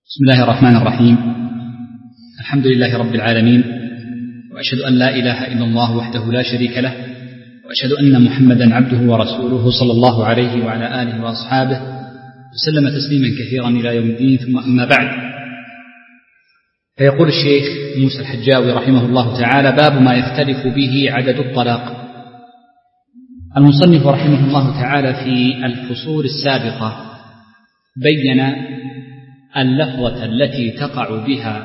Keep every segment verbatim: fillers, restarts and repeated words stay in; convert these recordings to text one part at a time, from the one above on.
بسم الله الرحمن الرحيم. الحمد لله رب العالمين، وأشهد أن لا إله إلا الله وحده لا شريك له، وأشهد أن محمدا عبده ورسوله صلى الله عليه وعلى آله وأصحابه وسلم تسليما كثيرا إلى يوم الدين. ثم أما بعد، فيقول الشيخ موسى الحجاوي رحمه الله تعالى: باب ما يختلف به عدد الطلاق. المصنف رحمه الله تعالى في الفصول السابقة بين اللفظة التي تقع بها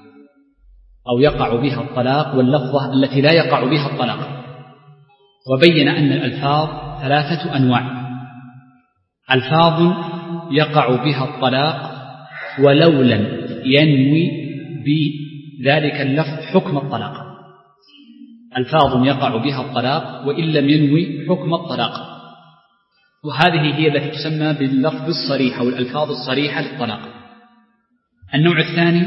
أو يقع بها الطلاق واللفظة التي لا يقع بها الطلاق، وبين أن الألفاظ ثلاثة أنواع: ألفاظ يقع بها الطلاق ولو لم ينوي بذلك اللفظ حكم الطلاق، ألفاظ يقع بها الطلاق وإن لم ينوي حكم الطلاق، وهذه هي التي تسمى باللفظ الصريح أو الألفاظ الصريحة للطلاق. النوع الثاني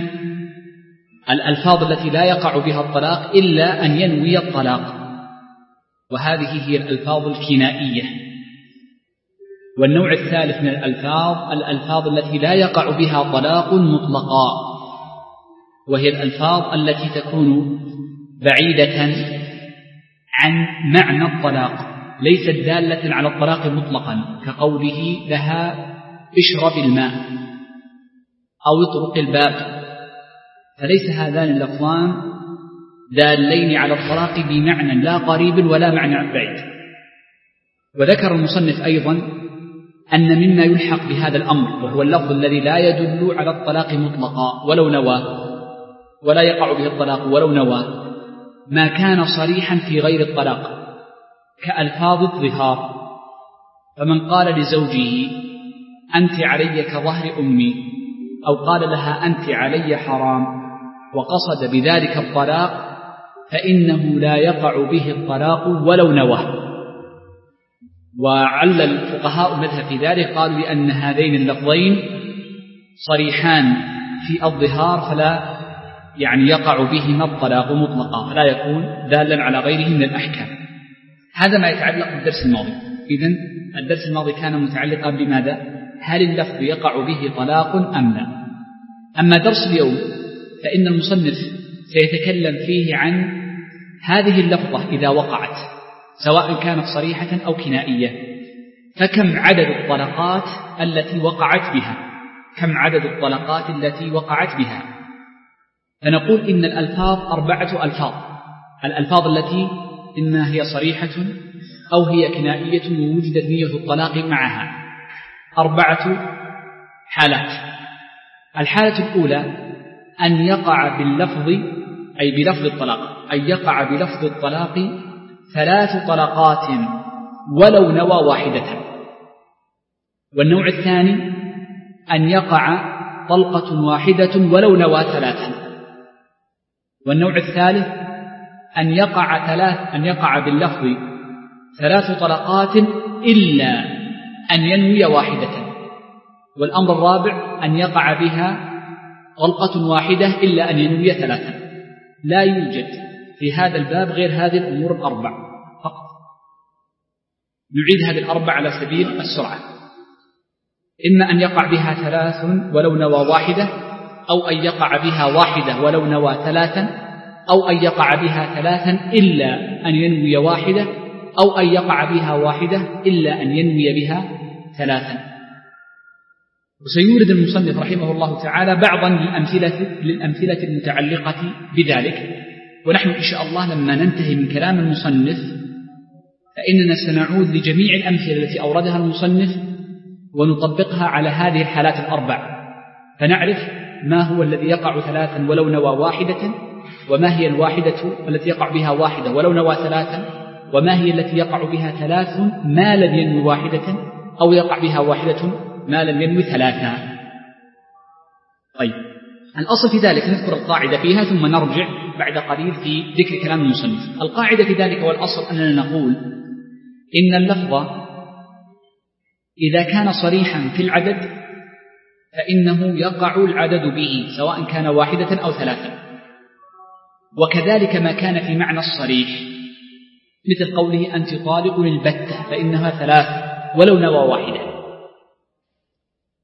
الألفاظ التي لا يقع بها الطلاق إلا أن ينوي الطلاق، وهذه هي الألفاظ الكنائية. والنوع الثالث من الألفاظ الألفاظ التي لا يقع بها طلاق مطلقا، وهي الألفاظ التي تكون بعيدة عن معنى الطلاق، ليست دالة على الطلاق مطلقا، كقوله لها اشرب الماء أو اطرق الباب، فليس هذان اللفظان دالين على الطلاق بمعنى لا قريب ولا معنى بعيد. وذكر المصنف أيضا أن مما يلحق بهذا الأمر، وهو اللفظ الذي لا يدل على الطلاق مطلقا ولو نوى، ولا يقع به الطلاق ولو نوى، ما كان صريحا في غير الطلاق كألفاظ الظهار. فمن قال لزوجه أنت علي كظهر أمي، أو قال لها أنت علي حرام، وقصد بذلك الطلاق، فإنه لا يقع به الطلاق ولو نوى. وعل الفقهاء المذهب في ذلك، قالوا لأن هذين اللفظين صريحان في الظهار فلا يعني يقع بهما الطلاق مطلقا، فلا يكون دالا على غيره من الأحكام. هذا ما يتعلق بالدرس الماضي. إذن الدرس الماضي كان متعلقا بماذا؟ هل اللفظ يقع به طلاق أم لا؟ أما درس اليوم فإن المصنف سيتكلم فيه عن هذه اللفظة إذا وقعت، سواء كانت صريحة أو كنائية، فكم عدد الطلقات التي وقعت بها، كم عدد الطلقات التي وقعت بها. فنقول إن الألفاظ أربعة ألفاظ، الألفاظ التي إما هي صريحة أو هي كنائية ووجدت نية الطلاق معها، أربعة حالات. الحالة الأولى أن يقع باللفظ أي بلفظ الطلاق، أن يقع بلفظ الطلاق ثلاث طلقات ولو نوى واحدة. والنوع الثاني أن يقع طلقة واحدة ولو نوى ثلاثا. والنوع الثالث أن يقع ثلاث أن يقع باللفظ ثلاث طلقات إلا أن ينوي واحدة. والأمر الرابع أن يقع بها طلقة واحدة إلا أن ينوي ثلاثا. لا يوجد في هذا الباب غير هذه الأمور الأربع فقط. نعيد هذه الأربع على سبيل السرعة: إما أن يقع بها ثلاث ولو نوى واحدة، أو أن يقع بها واحدة ولو نوى ثلاثا، أو أن يقع بها ثلاثا إلا أن ينوي واحدة، أو أن يقع بها واحدة إلا أن ينوي بها ثلاثا. وسيورد المصنف رحمه الله تعالى بعضا للأمثلة, للأمثلة المتعلقة بذلك، ونحن إن شاء الله لما ننتهي من كلام المصنف فإننا سنعود لجميع الأمثلة التي أوردها المصنف ونطبقها على هذه الحالات الأربع، فنعرف ما هو الذي يقع ثلاثا ولو نوى واحدة، وما هي الواحدة التي يقع بها واحدة ولو نوى ثلاثا، وما هي التي يقع بها ثلاث ما لم ينوي واحدة، أو يقع بها واحدة ما لم ينوي ثلاثا. طيب، الأصل في ذلك نذكر القاعدة فيها ثم نرجع بعد قليل في ذكر كلام المصنف. القاعدة في ذلك والأصل أننا نقول إن اللفظ إذا كان صريحا في العدد فإنه يقع العدد به سواء كان واحدة أو ثلاثة، وكذلك ما كان في معنى الصريح، مثل قوله أنت طالق البتة فإنها ثلاث ولو نوى واحدة.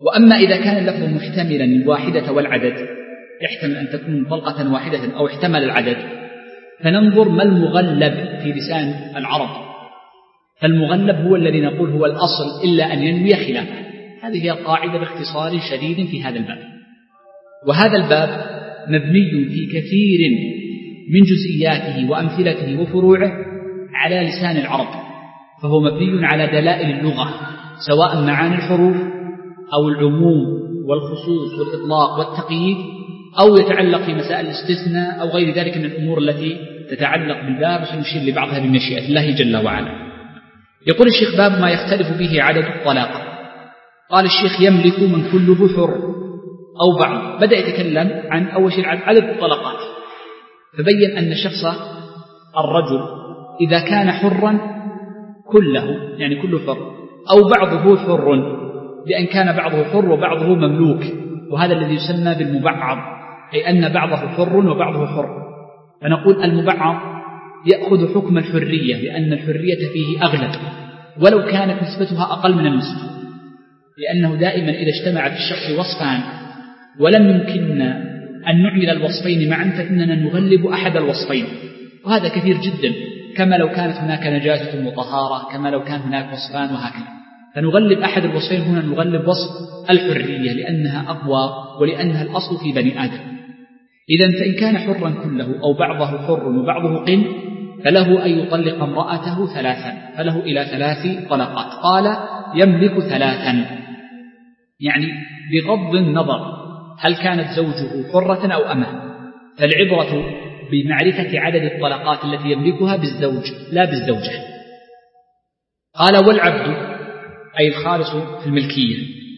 وأما إذا كان اللفظ محتملا الواحدة والعدد، يحتمل أن تكون طلقة واحدة أو احتمل العدد، فننظر ما المغلب في لسان العرب. فالمغلب هو الذي نقول هو الأصل إلا أن ينوي خلافه. هذه هي القاعدة باختصار شديد في هذا الباب. وهذا الباب مبني في كثير من جزئياته وأمثلته وفروعه على لسان العرب، فهو مبني على دلائل اللغة، سواء معاني الحروف أو العموم والخصوص والإطلاق والتقييد، أو يتعلق في مسائل الاستثناء أو غير ذلك من الأمور التي تتعلق بالباب وسنشير لبعضها بمشيئة الله جل وعلا. يقول الشيخ: باب ما يختلف به عدد الطلاق. قال الشيخ: يملك من كله حر أو بعض. بدأ يتكلم عن أول شيء عدد الطلقات، فبين أن شخص الرجل إذا كان حرا كله، يعني كله حر، أو بعضه حر، بأن كان بعضه حر وبعضه مملوك، وهذا الذي يسمى بالمبعض، أي أن بعضه حر وبعضه حر. فنقول المبعض يأخذ حكم الحرية لأن الحرية فيه أغلب، ولو كانت نسبتها أقل من النصف، لأنه دائما إذا اجتمع في الشخص وصفان ولم يمكننا أن نعمل الوصفين معا فإننا نغلب أحد الوصفين، وهذا كثير جدا، كما لو كانت هناك نجاسة وطهارة، كما لو كان هناك وصفان وهكذا، فنغلب أحد الوصفين. هنا نغلب وصف الحرية لأنها أقوى ولأنها الأصل في بني آدم. إذن فإن كان حرا كله أو بعضه حر وبعضه قن فله أن يطلق امرأته ثلاثا، فله إلى ثلاث طلقات. قال: يملك ثلاثا، يعني بغض النظر هل كانت زوجه حرة أو أمة، فالعبرة بمعرفة عدد الطلقات التي يملكها بالزوج لا بالزوجة. قال: والعبد أي الخالص في الملكية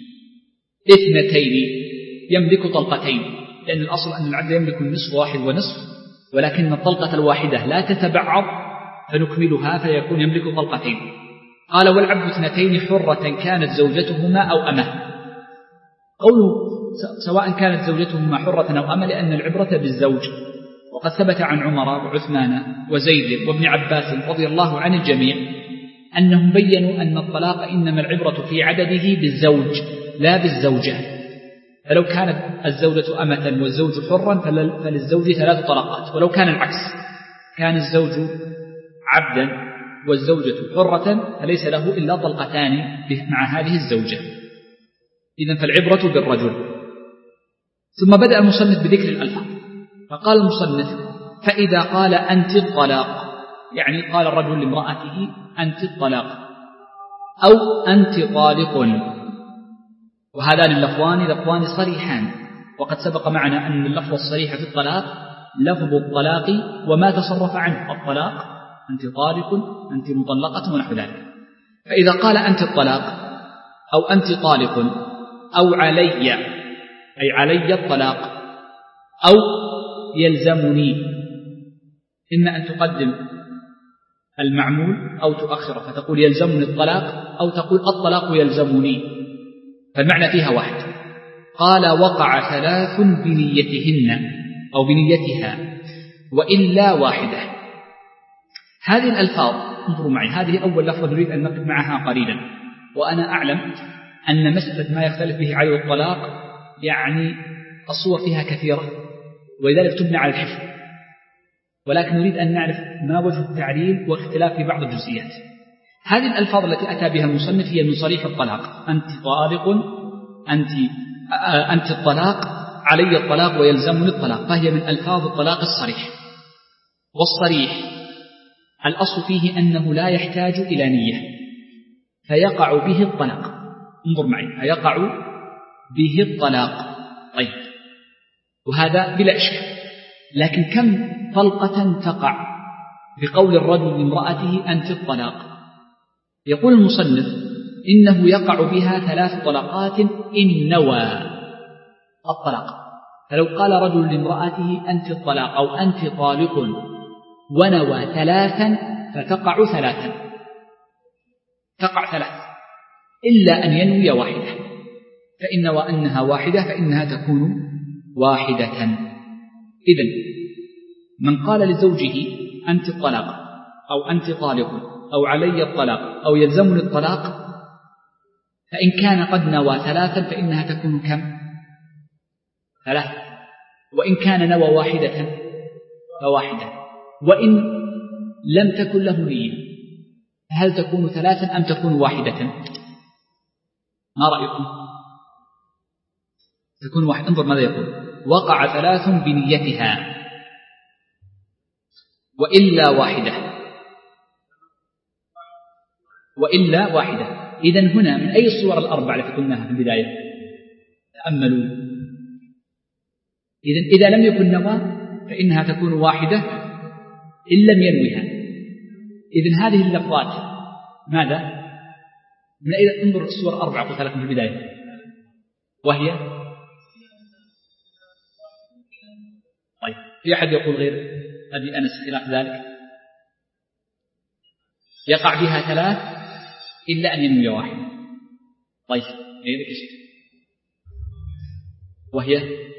اثنتين، يملك طلقتين، لأن الأصل أن العبد يملك النصف واحد ونصف، ولكن الطلقة الواحدة لا تتبعض فنكملها فيكون يملك طلقتين. قال: والعبد اثنتين حرة كانت زوجتهما أو أمة. قوله سواء كانت زوجتهما حرة أو أمة لأن العبرة بالزوج، وقد ثبت عن عمر وعثمان وزيد وابن عباس رضي الله عن الجميع أنهم بيّنوا أن الطلاق إنما العبرة في عدده بالزوج لا بالزوجة، فلو كانت الزوجة أمة والزوج حرا فللزوج ثلاث طلقات، ولو كان العكس كان الزوج عبدا والزوجة حرة فليس له إلا طلقتان مع هذه الزوجة. إذن فالعبرة بالرجل. ثم بدأ المصنف بذكر الألفاظ، فقال المصنف: فإذا قال أنت الطلاق، يعني قال الرجل لامرأته أنت الطلاق أو أنت طالق، وهذان اللفظان لفظان صريحان، وقد سبق معنا أن اللفظ الصريح في الطلاق لفظ الطلاق وما تصرف عنه الطلاق، أنت طالق أنت مطلقة ونحو ذلك. فإذا قال أنت الطلاق أو أنت طالق أو علي، أي علي الطلاق، أو يلزمني، إما أن تقدم المعمول أو تؤخره، فتقول يلزمني الطلاق أو تقول الطلاق يلزمني، فالمعنى فيها واحد. قال: وقع ثلاث بنيتهن أو بنيتها وإلا واحدة. هذه الألفاظ انظروا معي، هذه أول لفظة نريد أن نقف معها قليلا، وأنا أعلم أن مسألة ما يختلف به عدد الطلاق يعني الصور فيها كثيرة ولذلك تبنى على الحفظ، ولكن نريد أن نعرف ما وجه التعليل واختلاف في بعض الجزئيات. هذه الألفاظ التي أتى بها المصنف هي من صريح الطلاق، أنت طالق، أنت أنت الطلاق، علي الطلاق ويلزمني الطلاق، فهي من ألفاظ الطلاق الصريح. والصريح الأصل فيه أنه لا يحتاج إلى نية فيقع به الطلاق. انظر معي، فيقع به الطلاق. طيب، وهذا بلا إشكال. لكن كم طلقة تقع بقول الرجل لامرأته أنت الطلاق؟ يقول المصنف: إنه يقع بها ثلاث طلقات إن نوى الطلاق. فلو قال رجل لامرأته أنت الطلاق أو أنت طالق ونوى ثلاثا فتقع ثلاثا، تقع ثلاث، إلا أن ينوي واحدة، فإن نوى أنها واحدة فإنها تكون واحدة. إذن من قال لزوجه أنت الطلاق أو أنت طالق أو علي الطلاق أو يلزمني الطلاق فإن كان قد نوى ثلاثا فإنها تكون كم؟ ثلاث. وإن كان نوى واحدة فواحدة. وإن لم تكن له نية هل تكون ثلاثا أم تكون واحدة؟ ما رأيكم؟ تكون واحدة. انظر ماذا يقول: وقع ثلاث بنيتها وإلا واحدة وإلا واحدة. إذن هنا من أي الصور الأربع التي قلناها في البداية؟ تأملوا. إذن إذا لم يكن نوى فإنها تكون واحدة إن لم ينويها. إذن هذه اللفظات ماذا؟ من أي؟ انظر الصور الأربع قلت لكم في البداية، وهي طيب في أحد يقول غير أبي أنس خلاف ذلك؟ يقع بها ثلاث إلا أن ينوي واحد. طيب غيرك يا شيخ؟ وهي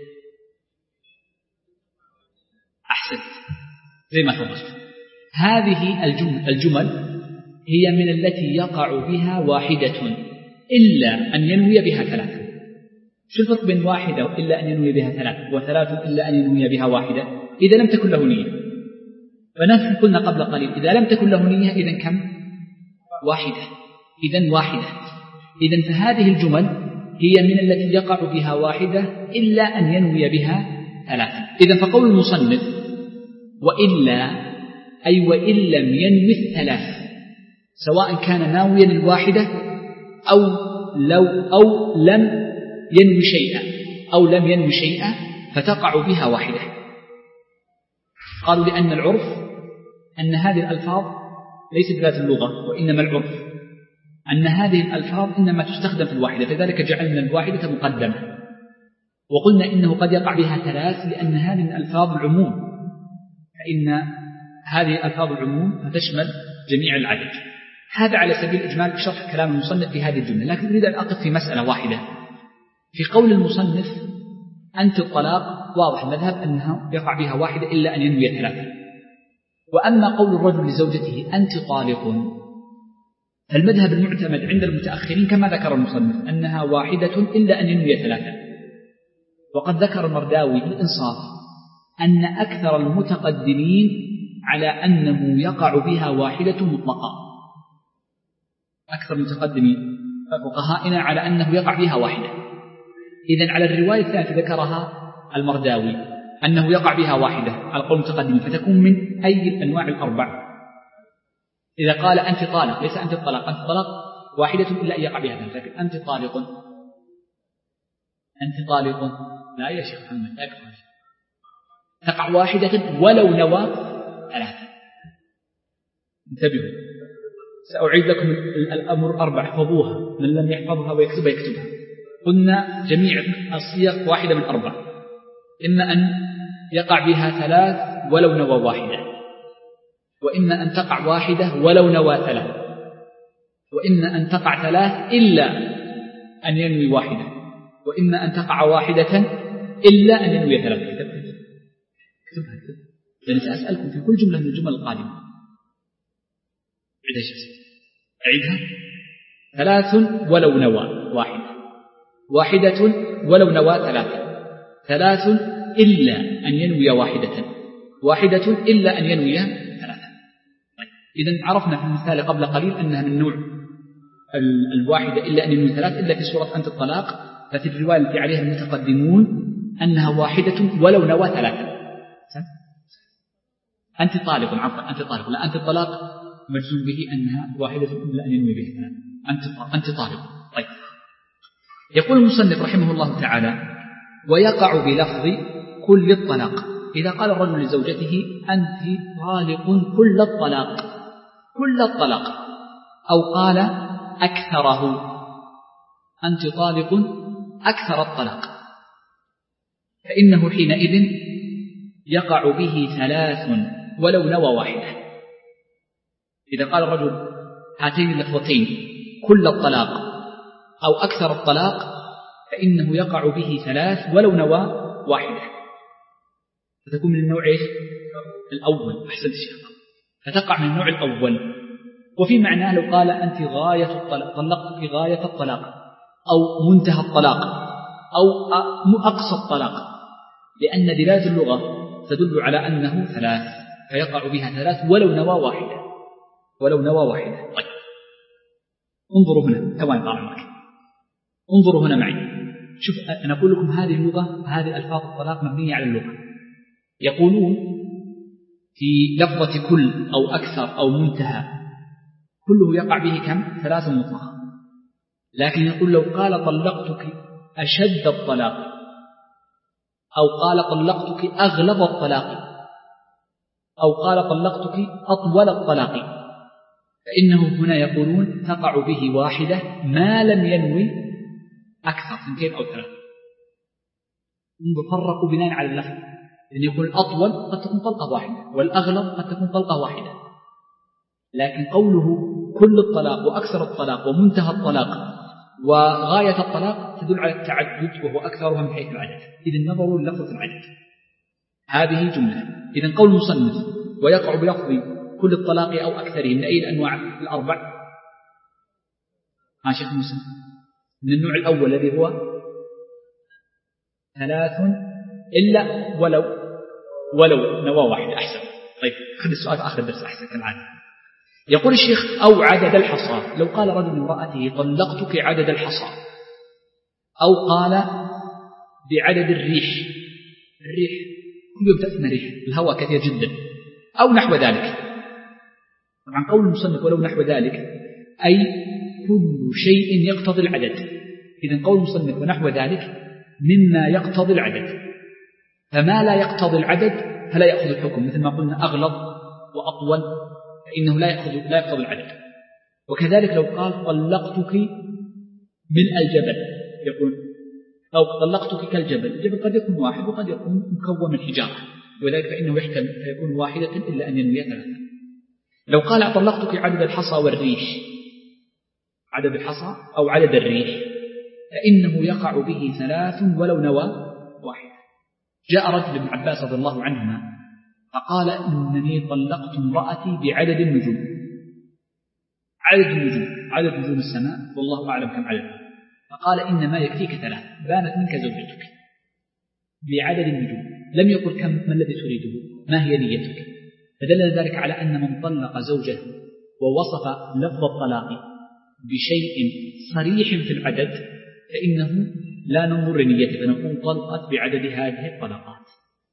أحسن زي ما تفضلت. هذه الجمل, الجمل هي من التي يقع بها واحدة إلا أن ينوي بها ثلاثة. شو الفرق بين واحدة إلا أن ينوي بها ثلاثة وثلاث إلا أن ينوي بها واحدة؟ إذا لم تكن له نية. فنحن قلنا قبل قليل إذا لم تكن له نية إذن كم؟ واحدة. إذن واحدة. إذن فهذه الجمل هي من التي يقع بها واحدة إلا أن ينوي بها ثلاثة. إذن فقول المصنف وإلا أي وإن لم ينوي الثلاث، سواء كان ناويا الواحدة أو لو أو لم ينوي شيئا أو لم ينوي شيئا فتقع بها واحدة. قالوا لأن العرف أن هذه الألفاظ ليست ذات اللغة، وإنما العرف أن هذه الألفاظ إنما تستخدم في الواحدة، فذلك جعلنا الواحدة مقدمة. وقلنا إنه قد يقع بها ثلاث لأن هذه الألفاظ العموم، فإن هذه ألفاظ العموم فتشمل جميع العدد. هذا على سبيل الإجمال شرح كلام المصنف في هذه الجملة. لكن أريد أن أقف في مسألة واحدة في قول المصنف أنت الطلاق. واضح المذهب أنها يقع بها واحدة إلا أن ينوي ثلاثة. وأما قول الرجل لزوجته أنت طالق، فالمذهب المعتمد عند المتأخرين كما ذكر المصنف أنها واحدة إلا أن ينوي ثلاثة. وقد ذكر المرداوي بالإنصاف أن أكثر المتقدمين على أنه يقع بها واحدة مطلقة. أكثر المتقدمين فقهائنا على أنه يقع بها واحدة. إذن على الرواية الثالثة ذكرها المرداوي أنه يقع بها واحدة على قول المتقدمين، فتكون من أي الأنواع الأربع؟ إذا قال أنت طالق، ليس أنت الطلاق، أنت طلاق واحدة إلا أن يقع بها ثلاثة. لكن أنت طالق، أنت طالق، لا يا شيخ محمد لا يكفر، تقع واحدة ولو نوى ثلاثة. انتبهوا، سأعيد لكم الأمر أربع، احفظوها، من لم يحفظها ويكتبها يكتبها. قلنا جميع الصيغ واحدة من أربع، إما أن يقع بها ثلاث ولو نوى واحدة، وإما أن تقع واحدة ولو نوى ثلاث، وإما أن تقع ثلاث إلا أن ينوي واحدة، وإما أن تقع واحدة إلا أن ينوي ثلاث. اكتبها اكتبها، لأن سأسألكم في كل جملة من الجمل القادمة. عيدها شخص أعيدها. ثلاث ولو نوى واحدة، واحدة ولو نوى ثلاثة، ثلاث إلا أن ينوي واحدة، واحدة إلا أن ينوي ثلاثة. طيب. إذن عرفنا في المثال قبل قليل أنها من نوع الواحدة إلا أن ينوي ثلاث، إلا في سورة أنت الطلاق، ففي الرواية التي عليها المتقدمون أنها واحدة ولو نوى ثلاثة. أنت طالق، عفوا أنت طالق، لا أنت الطلاق مجزوم به أنها واحدة إلا أن ينوي به ثلاثة. أنت أنت طالق. طيب. يقول المصنف رحمه الله تعالى ويقع بلفظ كل الطلاق. إذا قال الرجل لزوجته أنت طالق كل الطلاق، كل الطلاق، أو قال أكثره، أنت طالق أكثر الطلاق، فإنه حينئذ يقع به ثلاث ولو نوى واحدة. إذا قال الرجل هاتين اللفظتين كل الطلاق أو أكثر الطلاق فإنه يقع به ثلاث ولو نوى واحدة، فتكون من النوع الأول. أحسنت الشيخ، فتقع من النوع الأول. وفي معناه لو قال أنت غاية الطلاق، طلقتك غاية الطلاق، أو منتهى الطلاق، أو أقصى الطلاق، لأن دلالة اللغة تدل على أنه ثلاث، فيقع بها ثلاث ولو نوى واحدة، ولو نوى واحدة. طيب انظروا هنا، ثواني طال عمرك، انظروا هنا معي. شوف أنا أقول لكم هذه اللغة، هذه ألفاظ الطلاق مبنية على اللغة. يقولون في لفظة كل أو أكثر أو منتهى كله يقع به كم؟ ثلاث مطلقة. لكن يقول لو قال طلقتك أشد الطلاق، أو قال طلقتك أغلب الطلاق، أو قال طلقتك أطول الطلاق، فإنه هنا يقولون تقع به واحدة ما لم ينوي أكثر، اثنتين أو ثلاثة. فرقوا بناء على اللفظ، لأن يقول الأطول قد تكون طلقة واحدة، والأغلب قد تكون طلقة واحدة. لكن قوله كل الطلاق وأكثر الطلاق ومنتهى الطلاق وغاية الطلاق تدل على التعدد، وهو أكثرها من حيث العدد. إذن نظروا للفظ العدد، هذه جملة. إذن قول المصنف ويقع بلفظ كل الطلاق أو أكثره من أي الأنواع الأربع؟ ها شيخ موسى، من النوع الأول الذي هو ثلاث إلا ولو ولو نوى واحد. أحسن. طيب خذ السؤال في آخر الدرس أحسن كالعادة. يقول الشيخ أو عدد الحصى، لو قال رجل امرأته طلقتك عدد الحصى، أو قال بعدد الريح، الريح كل يوم تأتينا ريح، الهواء كثير جدا، أو نحو ذلك. طبعا قول المصنف ولو نحو ذلك أي كل شيء يقتضي العدد. إذن قول المصنف ونحو ذلك مما يقتضي العدد، فما لا يقتضي العدد فلا يأخذ الحكم، مثل ما قلنا أغلظ وأطول فإنه لا يأخذ لا يقتضي العدد. وكذلك لو قال طلقتك من الجبل، يقول أو طلقتك كالجبل، الجبل قد يكون واحد وقد يكون مكون من حجارة، وذلك فإنه يحتمل فيكون واحدة إلا أن ينوي ثلاثة. لو قال طلقتك عدد الحصى والريح، عدد الحصى أو عدد الريح، فإنه يقع به ثلاث ولو نوى واحد. جاء رجل ابن عباس رضي الله عنهما فقال إنني طلقت امرأتي بعدد النجوم. عدد النجوم، عدد نجوم السماء والله أعلم كم عدد. فقال إنما يكفيك ثلاث، بانت منك زوجتك بعدد النجوم. لم يقل كم، ما الذي تريده، ما هي نيتك. فدل ذلك على أن من طلق زوجه ووصف لفظ الطلاق بشيء صريح في العدد فإنه لا ننظر لنيته، فنقول طلقت بعدد هذه الطلقات.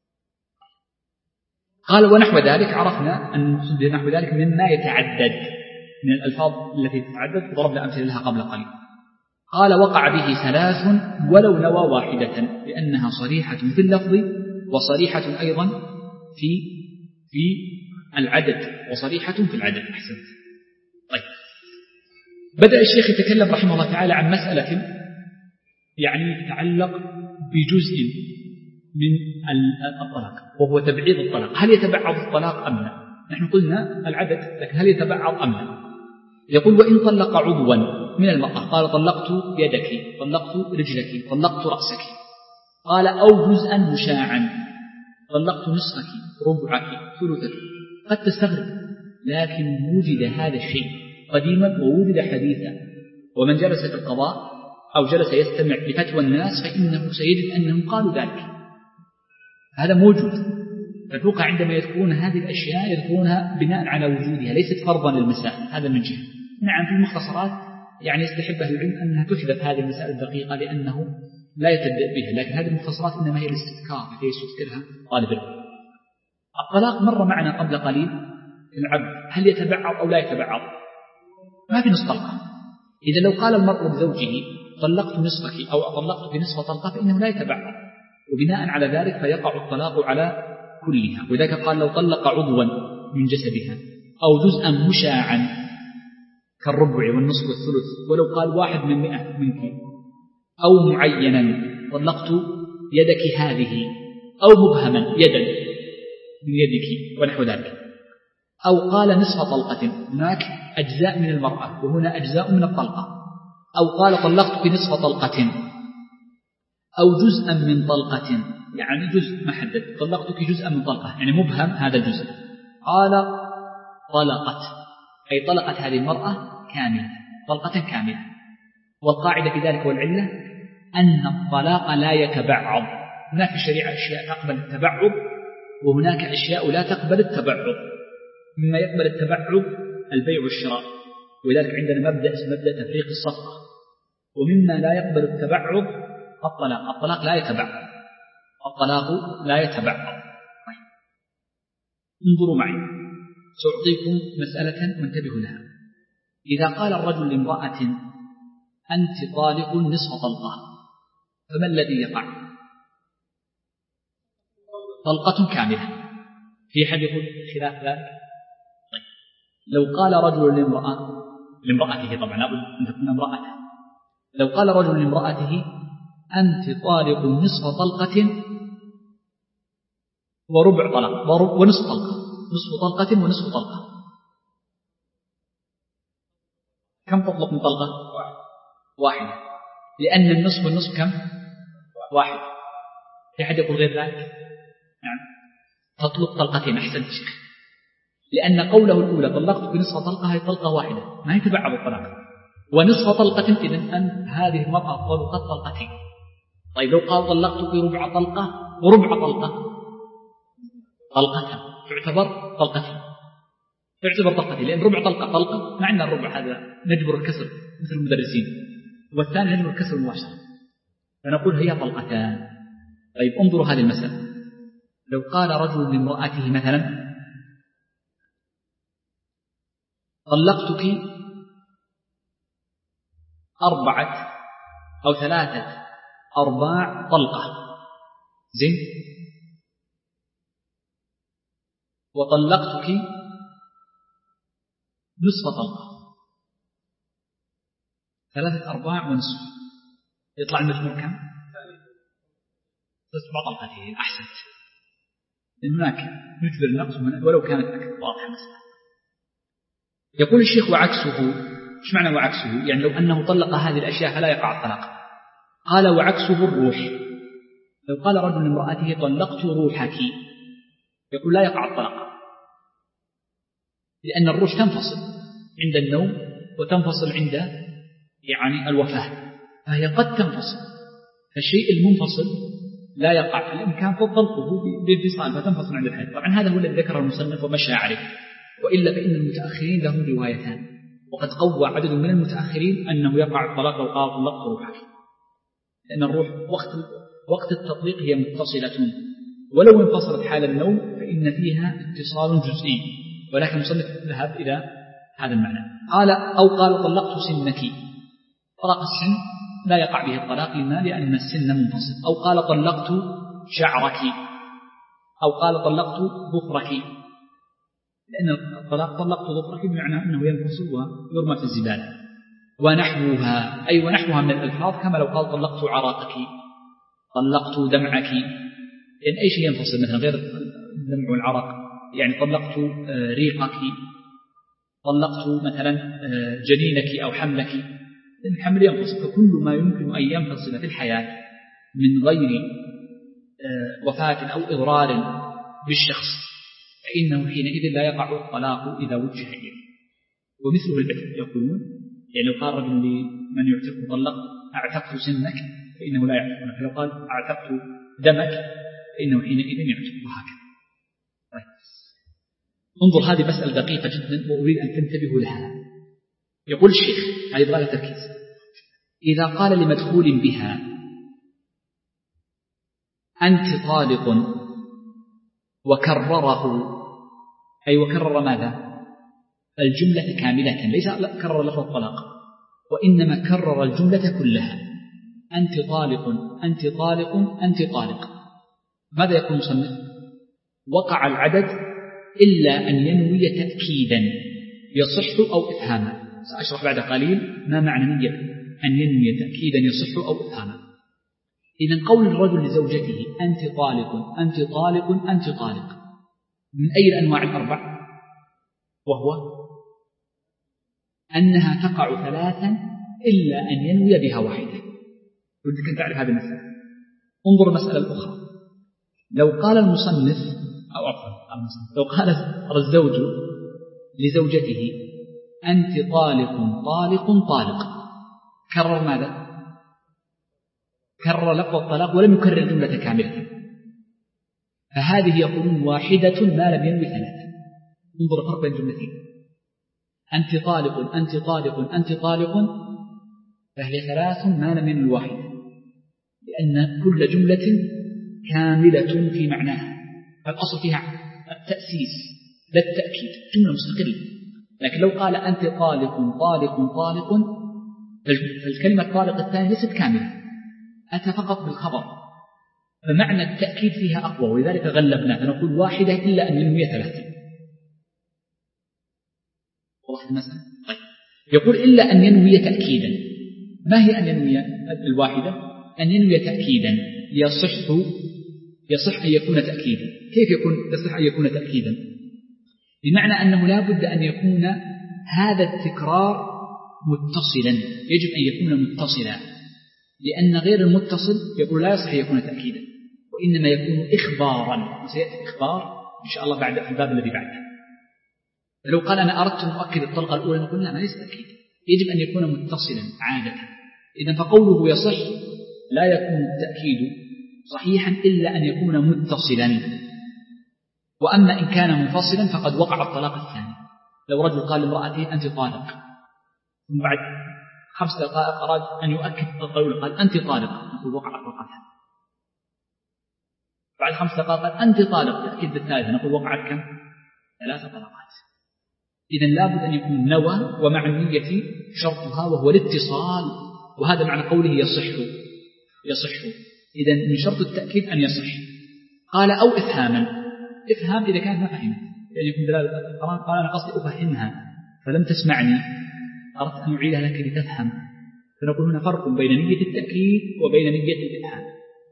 قال ونحو ذلك، عرفنا أن المقصود بنحو ذلك مما يتعدد من الألفاظ التي تتعدد، وضربنا أمثلة لها قبل قليل. قال وقع به ثلاث ولو نوى واحدة، لأنها صريحة في اللفظ وصريحة أيضا في في العدد وصريحة في العدد. أحسنت. طيب بدأ الشيخ يتكلم رحمه الله تعالى عن مسألة يعني تتعلق بجزء من الطلاق، وهو تبعيض الطلاق. هل يتبعض الطلاق أم لا؟ نحن قلنا العدد، لكن هل يتبعض أم لا؟ يقول وإن طلق عضوا من المرأة، قال طلقت يدك، طلقت رجلك، طلقت رأسك، قال أو جزءا مشاعا، طلقت نصفك، ربعك، ثلثك، قد تستغرب، لكن وجد هذا الشيء قديما ووجد حديثا، ومن جلس في القضاء أو جلس يستمع لفتوى الناس فإنه سيجد أنهم قالوا ذلك. هذا موجود. فالفقهاء عندما يذكرون هذه الأشياء يذكرونها بناء على وجودها، ليست فرضا للمسائل. هذا من جهة. نعم في المختصرات يعني يستحب أهل العلم أنها تحذف هذه المسائل الدقيقة لأنه لا يتبدأ بها، لكن هذه المختصرات إنما هي الاستذكار التي يستذكرها طالب العلم. الطلاق مر معنا قبل قليل في العبد، هل يتبعض أو لا يتبعض؟ ما في نصف طلقة. إذا لو قال المرء لزوجه طلقت نصفك أو طلقت بنصف طلقة فإنه لا يتبعض، وبناء على ذلك فيقع الطلاق على كلها. وذلك قال لو طلق عضوا من جسدها أو جزءا مشاعا كالربع والنصف والثلث، ولو قال واحد من مئة منك، أو معينا طلقت يدك هذه، أو مبهما يدا من يدك ونحو ذلك، أو قال نصف طلقة، هناك أجزاء من المرأة وهنا أجزاء من الطلقة، أو قال طلقت بنصف طلقة أو جزءا من طلقة، يعني جزء محدد، طلقتك جزءا من طلقة يعني مبهم هذا الجزء، قال طلقت أي طلقت هذه المرأة كاملة طلقة كاملة. والقاعدة في ذلك والعلة أن الطلاق لا يتبعض. هناك في الشريعة أشياء تقبل التبعض وهناك أشياء لا تقبل التبعض. مما يقبل التبعض البيع والشراء، ولذلك عندنا مبدأ اسمه مبدأ تفريق الصفقة. ومما لا يقبل التبعض الطلاق. الطلاق لا يتبعض الطلاق لا يتبعض. طيب. انظروا معي، سأعطيكم مسألة وانتبهوا لها. إذا قال الرجل لامرأة أنت طالق نصف طلقة، فما الذي يقع؟ طلقة كاملة. في حد يقول خلاف ذلك؟ طيب. لو قال رجل لامرأة لامرأته طبعا لابد أن تكون امرأته لو قال رجل لامرأته أنت طالق نصف طلقة وربع طلق ونصف طلقة نصف طلقة ونصف طلقة، كم تطلق من طلقة؟ واحدة. لأن النصف والنصف كم؟ واحد. في أحد يقول غير ذلك؟ نعم، تطلق طلقتين. أحسنت شيخ، لأن قوله الأولى طلقت بنصف طلقة هي طلقة واحدة ما يتبعض الطلاق، ونصف طلقة إذن أن هذه المرأة طلقت طلقتين. طيب لو قال طلقت بربع طلقة وربع طلقة، طلقتها تعتبر طلقتين تعتبر طلقتين لأن ربع طلقة طلقة. ما عندنا الربع هذا نجبر الكسر مثل المدرسين، والثاني نجبر الكسر المباشر، فنقول هي طلقتان. طيب انظروا هذه المسألة. لو قال رجل لامرأته مثلا طلقتك أربعة أو ثلاثة أرباع طلقة، زين، وطلقتك نصف طلقة، ثلاثة أرباع ونصف، يطلع المجموع كم؟ تسبع طلقتين. أحسنت، لأن هناك نجبر النقص ولو كانت أكثر. واضحة المسألة. يقول الشيخ وعكسه. إيش معنى وعكسه؟ يعني لو أنه طلق هذه الأشياء فلا يقع الطلاق. قال وعكسه الروح. لو قال رجل لامرأته طلقت روحك، يقول لا يقع الطلاق، لأن الروح تنفصل عند النوم وتنفصل عند يعني الوفاة، فهي قد تنفصل. فالشيء المنفصل لا يقع الإمكان طلقه بانفصال فتنفصل عند الحيض. طبعا هذا هو الذي ذكره المصنف ومشى عليه، وإلا فإن المتأخرين لهم روايتان، وقد قوى عدد من المتأخرين أنه يقع الطلاق لو قال طلقت روحك، لأن الروح وقت وقت التطليق هي متصلة، ولو انفصلت حال النوم فإن فيها اتصال جزئي، ولكن المصنف ذهب إلى هذا المعنى. قال أو قال طلقت سنك. طلاق السن لا يقع به الطلاق لأن السن منفصل. أو قال طلقت شعرك، أو قال طلقت ظفرك، لأن الطلاق طلقت ظفرك بمعنى أنه ينفصل ويرمى في الزبالة. ونحوها أي ونحوها من الألفاظ، كما لو قال طلقت عراقك، طلقت دمعك، لأن أي شيء ينفصل مثلا غير الدمع والعرق، يعني طلقت ريقك، طلقت مثلا جنينك أو حملك، الحمل ينفصل. فكل ما يمكن أن ينفصل في الحياة من غير وفاة أو إضرار بالشخص فإنه حينئذ لا يقع الطلاق إذا وجه إليه. ومثله البتة يقولون، يعني لو قال رجل لمن يعتق طلق أعتقت سنك فإنه لا يعتق، فلو قال أعتقت دمك فإنه حينئذ يعتق، وهكذا. طيب. انظر، هذه مسألة دقيقة جدا وأريد أن تنتبهوا لها. يقول الشيخ، هذه يبغى تركيز. إذا قال لمدخول بها أنت طالق وكرره، أي وكرر ماذا؟ الجملة كاملة، ليس كرر لفظ الطلاق، وإنما كرر الجملة كلها. أنت طالق أنت طالق أنت طالق. ماذا يقول المصنف؟ وقع العدد إلا أن ينوي تأكيدا يصح أو إفهاما. سأشرح بعد قليل ما معنى نية أن ينوي تأكيدا يصح أو إفهاما. إذن قول الرجل لزوجته أنت طالق أنت طالق أنت طالق من أي الأنواع الأربع؟ وهو أنها تقع ثلاثا إلا أن ينوي بها واحدة. ودك أن تعرف هذه المسألة. انظر المسألة الأخرى. لو قال المصنف أو عفوا لو قال الزوج لزوجته أنت طالق طالق طالق، كرر ماذا؟ كرر لفظ الطلاق ولم يكرر الجملة كاملة، فهذه يقولون واحدة ما لم ينوي ثلاثة. انظر الفرق بين الجملتين، أنت طالق أنت طالق أنت طالق، فهي ثلاث ما لم ينوي واحدة، لأن كل جملة كاملة في معناها، فالأصل فيها التأسيس لا التأكيد، جملة مستقلة. لكن لو قال أنت طالق طالق طالق، فالكلمة طالق الثانية ليست كاملة، أتى فقط بالخبر، فمعنى التأكيد فيها أقوى، ولذلك غلبنا فنقول واحدة إلا أن ينوي ثلاثة. واضح المسألة؟ طيب، يقول إلا أن ينوي تأكيدا. ما هي أن ينوي الواحدة؟ أن ينوي تأكيدا يصح يصح أن يكون تأكيدا. كيف يكون يصح أن يكون تأكيدا؟ بمعنى أنه لا بد أن يكون هذا التكرار متصلا، يجب أن يكون متصلا، لأن غير المتصل يقول لا يصح أن يكون تأكيدا، وإنما يكون إخبارا، وسيأتي الإخبار إن شاء الله بعد في الباب الذي بعده. فلو قال أنا أردت أن أؤكد الطلقة الأولى نقول لا، ما ليس تأكيد، يجب أن يكون متصلا عادة. إذن فقوله يصح لا يكون التأكيد صحيحا إلا أن يكون متصلا. وأما إن كان منفصلا فقد وقع الطلاق الثاني. لو رجل قال لامرأته أنت طالق، ثم بعد خمس دقائق أراد أن يؤكد الطلقة الأولى قال أنت طالق، نقول وقع الطلاق الثاني. بعد خمس دقائق قال أنت طالق، تأكيد بالثالثة، نقول وقعت كم؟ ثلاثة طلقات. إذن لابد أن يكون نوى، ومع النية شرطها وهو الاتصال، وهذا معنى قوله يصح يصح. إذن من شرط التأكيد أن يصح. قال أو إفهاما، إفهام إذا كانت ما فهمت، يعني يكون دلالة القرآن قال أنا قصدي أفهمها فلم تسمعني، أردت أن أعيدها لك لتفهم، فنقول هنا فرق بين نية التأكيد وبين نية الإفهام.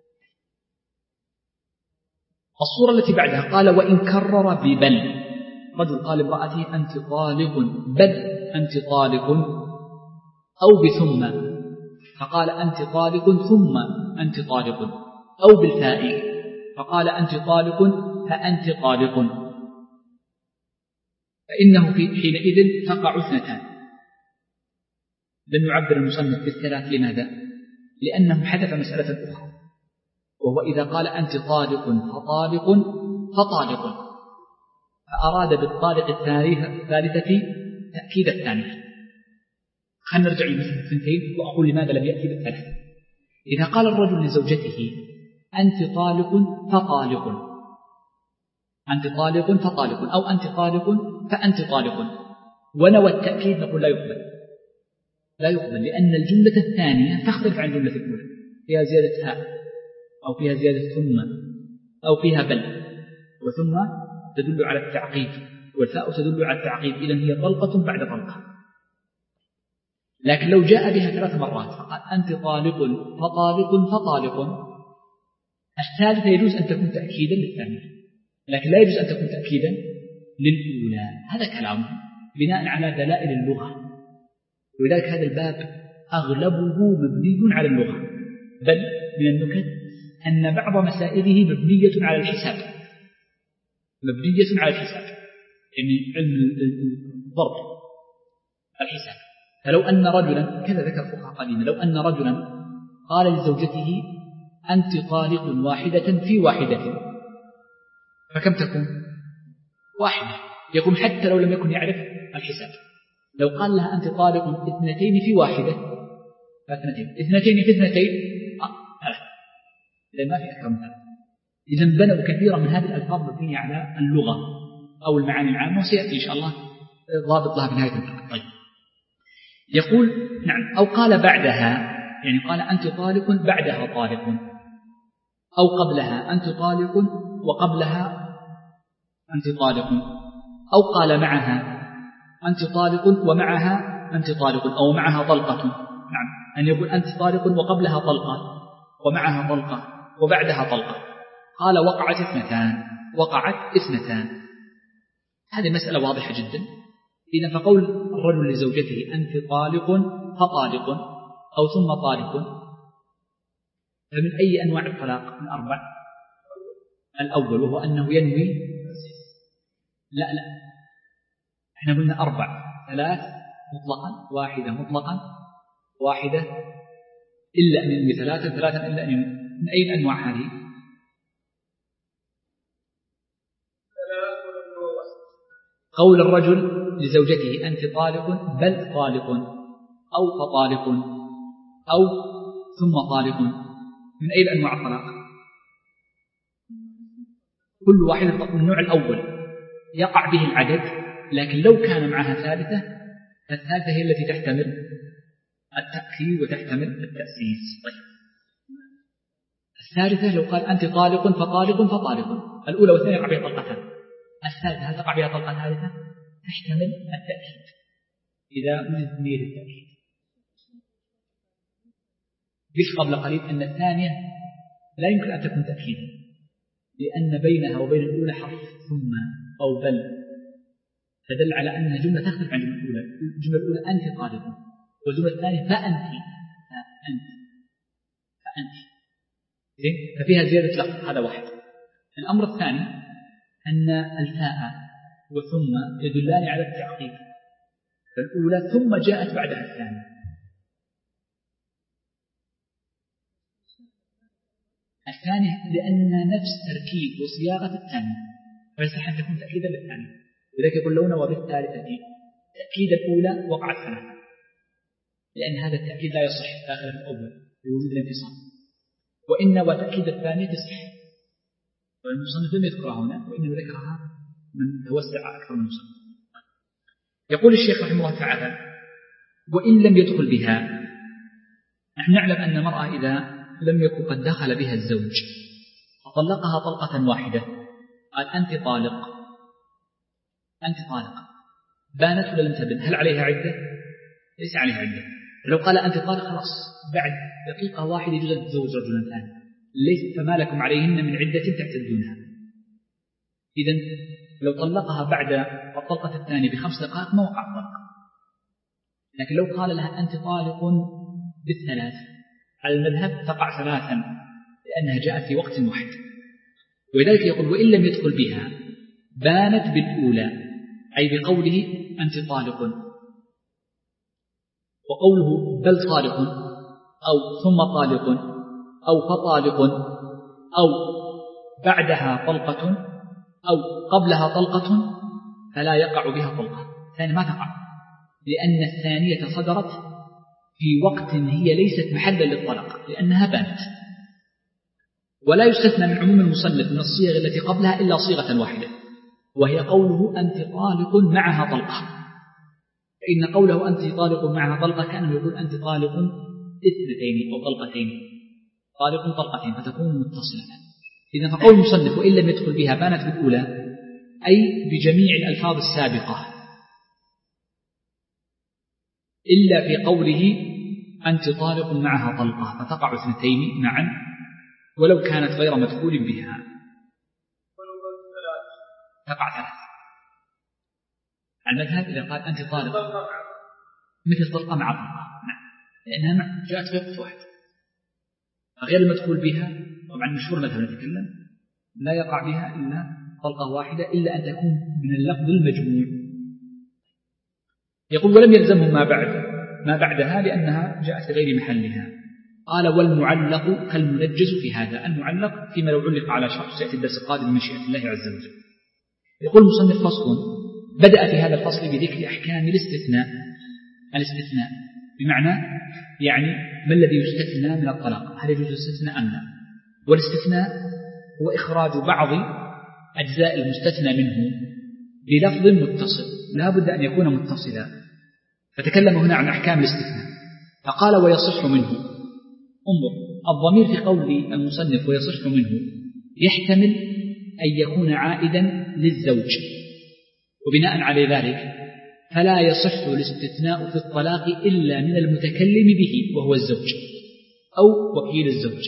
الصورة التي بعدها قال وإن كرر ببل، رجل قال امرأته أنت طالق، بل أنت طالق، أو بثم، فقال أنت طالق ثم أنت طالق، أو بالفاء فقال أنت طالق فأنت طالق، فإنه في حينئذ تقع اثنتان. لم يعبر المصنف بالثلاث، لماذا؟ لأنه حدث مسألة أخرى، وهو إذا قال أنت طالق فطالق فطالق، فأراد بالطالق الثالثة تأكيد الثانية. خلنا نرجع لمثل الثنتين وأقول لماذا لم يأتي بالثلاث. إذا قال الرجل لزوجته أنت طالق فطالق، أنت طالق فطالق، أو أنت طالق فأنت طالق، ونوى التأكيد، نقول لا يقبل، لا يقبل، لأن الجملة الثانية تختلف عن الجملة الأولى، فيها زيادة هاء، أو فيها زيادة ثم، أو فيها بل، وثم تدل على التعقيب، والفاء تدل على التعقيب، إذن هي طلقة بعد طلقة. لكن لو جاء بها ثلاث مرات فقال أنت طالق فطالق فطالق، الثالثة يجوز أن تكون تأكيدا للثانية، لكن لا يجوز أن تكون تأكيدا للأولى. هذا كلامه بناء على دلائل اللغة، ولذلك هذا الباب أغلبه مبني على اللغة، بل من النكت أن بعض مسائله مبنية على الحساب، مبنية على الحساب، يعني علم الضرب الحساب. فلو أن رجلا، كذا ذكر فقهاء قديما، لو أن رجلا قال لزوجته أنت طالق واحدة في واحدة، فكم تكون؟ واحدة. يقول حتى لو لم يكن يعرف الحساب، لو قال لها أنت طالق اثنتين في واحدة فاثنتين، اثنتين في اثنتين ثلاث، إذا ما في أكثر من ثلاث. إذا بنوا كثيرا من هذه الألفاظ مبنية على اللغة أو المعاني العامة، وسيأتي إن شاء الله ضابط لها بنهاية الكلام. طيب، يقول نعم، أو قال بعدها، يعني قال أنت طالق بعدها طالق، أو قبلها أنت طالق وقبلها أنت طالق، أو قال معها أنت طالق ومعها أنت طالق، أو معها طلقة. نعم، أن يقول أنت طالق وقبلها طلقة ومعها طلقة وبعدها طلقة. قال وقعت اثنتان، وقعت اثنتان. هذه مسألة واضحة جدا. إذا فقول الرجل لزوجته أنت طالق فطالق أو ثم طالق، فمن أي أنواع الطلاق؟ من أربع. الأول وهو أنه ينوي، لا لا احنا قلنا أربع، ثلاث مطلقا، واحدة مطلقا، واحدة إلا أن ينوي ثلاثة، ثلاثة إلا أن ينوي. من أي الأنواع هذه؟ قول الرجل لزوجته أنت طالق بل طالق، أو فطالق، أو ثم طالق. من أي الأنواع الطلاق؟ كل واحد من النوع الأول يقع به العدد، لكن لو كان معها ثالثة فالثالثة هي التي تحتمل التأكيد وتحتمل التأسيس. طيب الثالثة لو قال أنت طالق فطالق فطالق، الأولى والثانية يقع بها طلقتان، الثالثة هل تقع بها طلقة ثالثة؟ تحتمل التأكيد إذا وجد نية التأكيد. قلت قبل قليل أن الثانية لا يمكن أن تكون تأكيدا، لأن بينها وبين الأولى حرف ثم أو بل، فدل على أنها جملة تختلف عن الجملة الأولى. الجملة الأولى أنت طالق، والجملة الثانية فأنت فأنت فأنت ففيها زيادة لفظ. هذا واحد. الأمر الثاني أن الفاء وثم يدلان على التعقيب، فالأولى ثم جاءت بعدها الثانية. الثانية لأن نفس تركيب وصياغة الثانية، فيصح أن تكون تأكيدا للثانية. لذلك يقول لو نوى بالثالثة تأكيد الأولى وقع الثلاثة، لأن هذا التأكيد لا يصح داخل الأول بوجود الانفصال، وإن نوى تأكيد الثانية تصح. والمصنف لم يذكرها هنا، وإنما ذكرها من توسع أكثر من المصنف. يقول الشيخ رحمه الله تعالى وإن لم يدخل بها. نحن نعلم أن المرأة إذا لم يكن قد دخل بها الزوج فطلقها طلقة واحدة، قال أنت طالق، أنت طالق، بانت ولا لم تبن، هل عليها عدة؟ ليس عليها عدة. ولو قال أنت طالق خلاص بعد دقيقة واحدة يجوز أن تتزوج رجلا ثاني، ليس فما لكم عليهن من عدة تعتدونها. إذن لو طلقها بعد الطلقة الثانية بخمس دقائق ما وقع الطلق. لكن لو قال لها أنت طالق بالثلاث، على المذهب تقع ثلاثا لأنها جاءت في وقت واحد. ولذلك يقول وإن لم يدخل بها بانت بالأولى، أي بقوله أنت طالق، وقوله بل طالق أو ثم طالق أو فطالق أو بعدها طلقة أو قبلها طلقة فلا يقع بها طلقة. ثاني ما تقع، لأن الثانية صدرت في وقت هي ليست محلا للطلاق لأنها بانت. ولا يستثنى من عموم المصنف من الصيغ التي قبلها إلا صيغة واحدة، وهي قوله أنت طالق معها طلقة. فإن قوله أنت طالق معها طلقة كأنه يقول أنت طالق اثنتين أو طلقتين، طالق طلقتين فتكون متصلة. إذن فقول المصنف وإن لم يدخل بها بانت بالأولى أي بجميع الألفاظ السابقة إلا في قوله أنت طالق معها طلقة، فتقع اثنتين معا ولو كانت غير مدخول بها. تقع ثلاث. المذهب إذا قال أنت طالق مثل طلقة مع طلقة، نعم، لأنها جاءت في وقت واحد. غير المدخول بها طبعا مشهور مذهب نتكلم لا يقع بها إلا طلقة واحدة إلا أن تكون من اللفظ المجموع. يقول ولم يلزمهم ما بعد ما بعدها لأنها جاءت في غير محلها. قال والمعلق كالمنجز في هذا. المعلق فيما لو علق على شرط سيأتي الدرس القادم بمشيئة الله عز وجل. يقول المصنف فصل بدأ في هذا الفصل بذكر أحكام الاستثناء. الاستثناء بمعنى يعني ما الذي يستثنى من الطلاق، هل يجوز الاستثناء أم لا؟ والاستثناء هو إخراج بعض أجزاء المستثنى منه بلفظ متصل، لا بد أن يكون متصلا. فتكلم هنا عن أحكام الاستثناء فقال ويصح منه. انظر الضمير في قول المصنف ويصح منه يحتمل أن يكون عائدا للزوج، وبناء على ذلك فلا يصح الاستثناء في الطلاق إلا من المتكلم به وهو الزوج أو وكيل الزوج،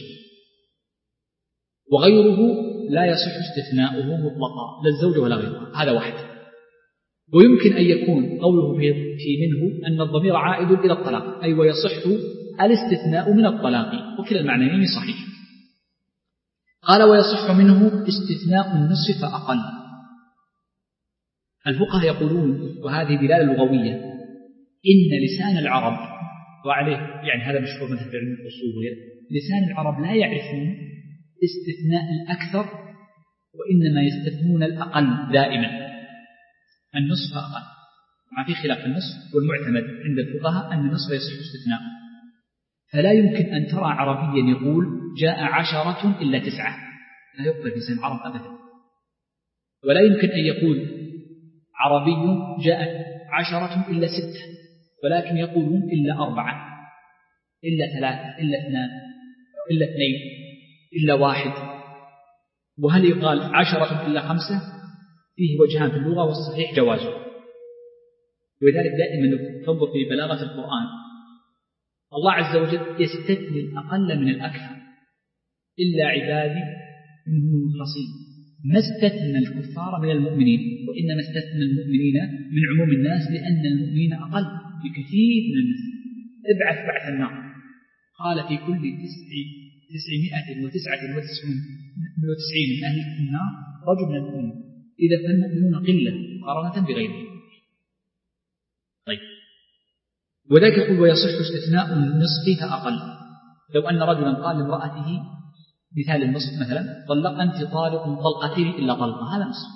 وغيره لا يصح استثناؤه مطلقا لا الزوج ولا غيره. هذا واحد. ويمكن أن يكون قوله في منه أن الضمير عائد إلى الطلاق، أي ويصح الاستثناء من الطلاق، وكلا المعنيين صحيح. قال ويصح منه استثناء النصف فأقل. الفقهاء يقولون وهذه دلالة لغوية إن لسان العرب، وعليه يعني هذا مشهور مثل في علم الأصول وغيره، لسان العرب لا يعرفون استثناء الأكثر، وإنما يستثنون الأقل دائما، النصف أقل، ما في خلاف النصف، والمعتمد عند الفقهاء أن النصف يصح استثناء. فلا يمكن أن ترى عربيا يقول جاء عشرة إلا تسعة، لا يقبل في لسان العرب أبدا. ولا يمكن أن يقول عربي جاء عشرة إلا ستة، ولكن يقولون إلا أربعة إلا ثلاثة إلا اثنان إلا اثنين إلا واحد. وهل يقال عشرة إلا خمسة؟ فيه وجهان في اللغة، والصحيح جوازه. ولذلك دائما تنظر في بلاغة القرآن، الله عز وجل يستثني الأقل من الأكثر، إلا عبادي منهم المخلصين. ما استثنى الكفار من المؤمنين، وإنما استثنى المؤمنين من عموم الناس، لأن المؤمنين أقل بكثير من الناس. ابعث بعث النار، قال في كل تسعمائة وتسعة وتسعين من أهل النار رجل من المؤمنين، إذا فالمؤمنون قلة مقارنة بغيرهم. طيب، وذلك يقول ويصح استثناء النصف فأقل. لو أن رجلا قال لامرأته مثال النصف مثلا طلق أنت طالق طلقتين إلا طلقة، هذا نصف.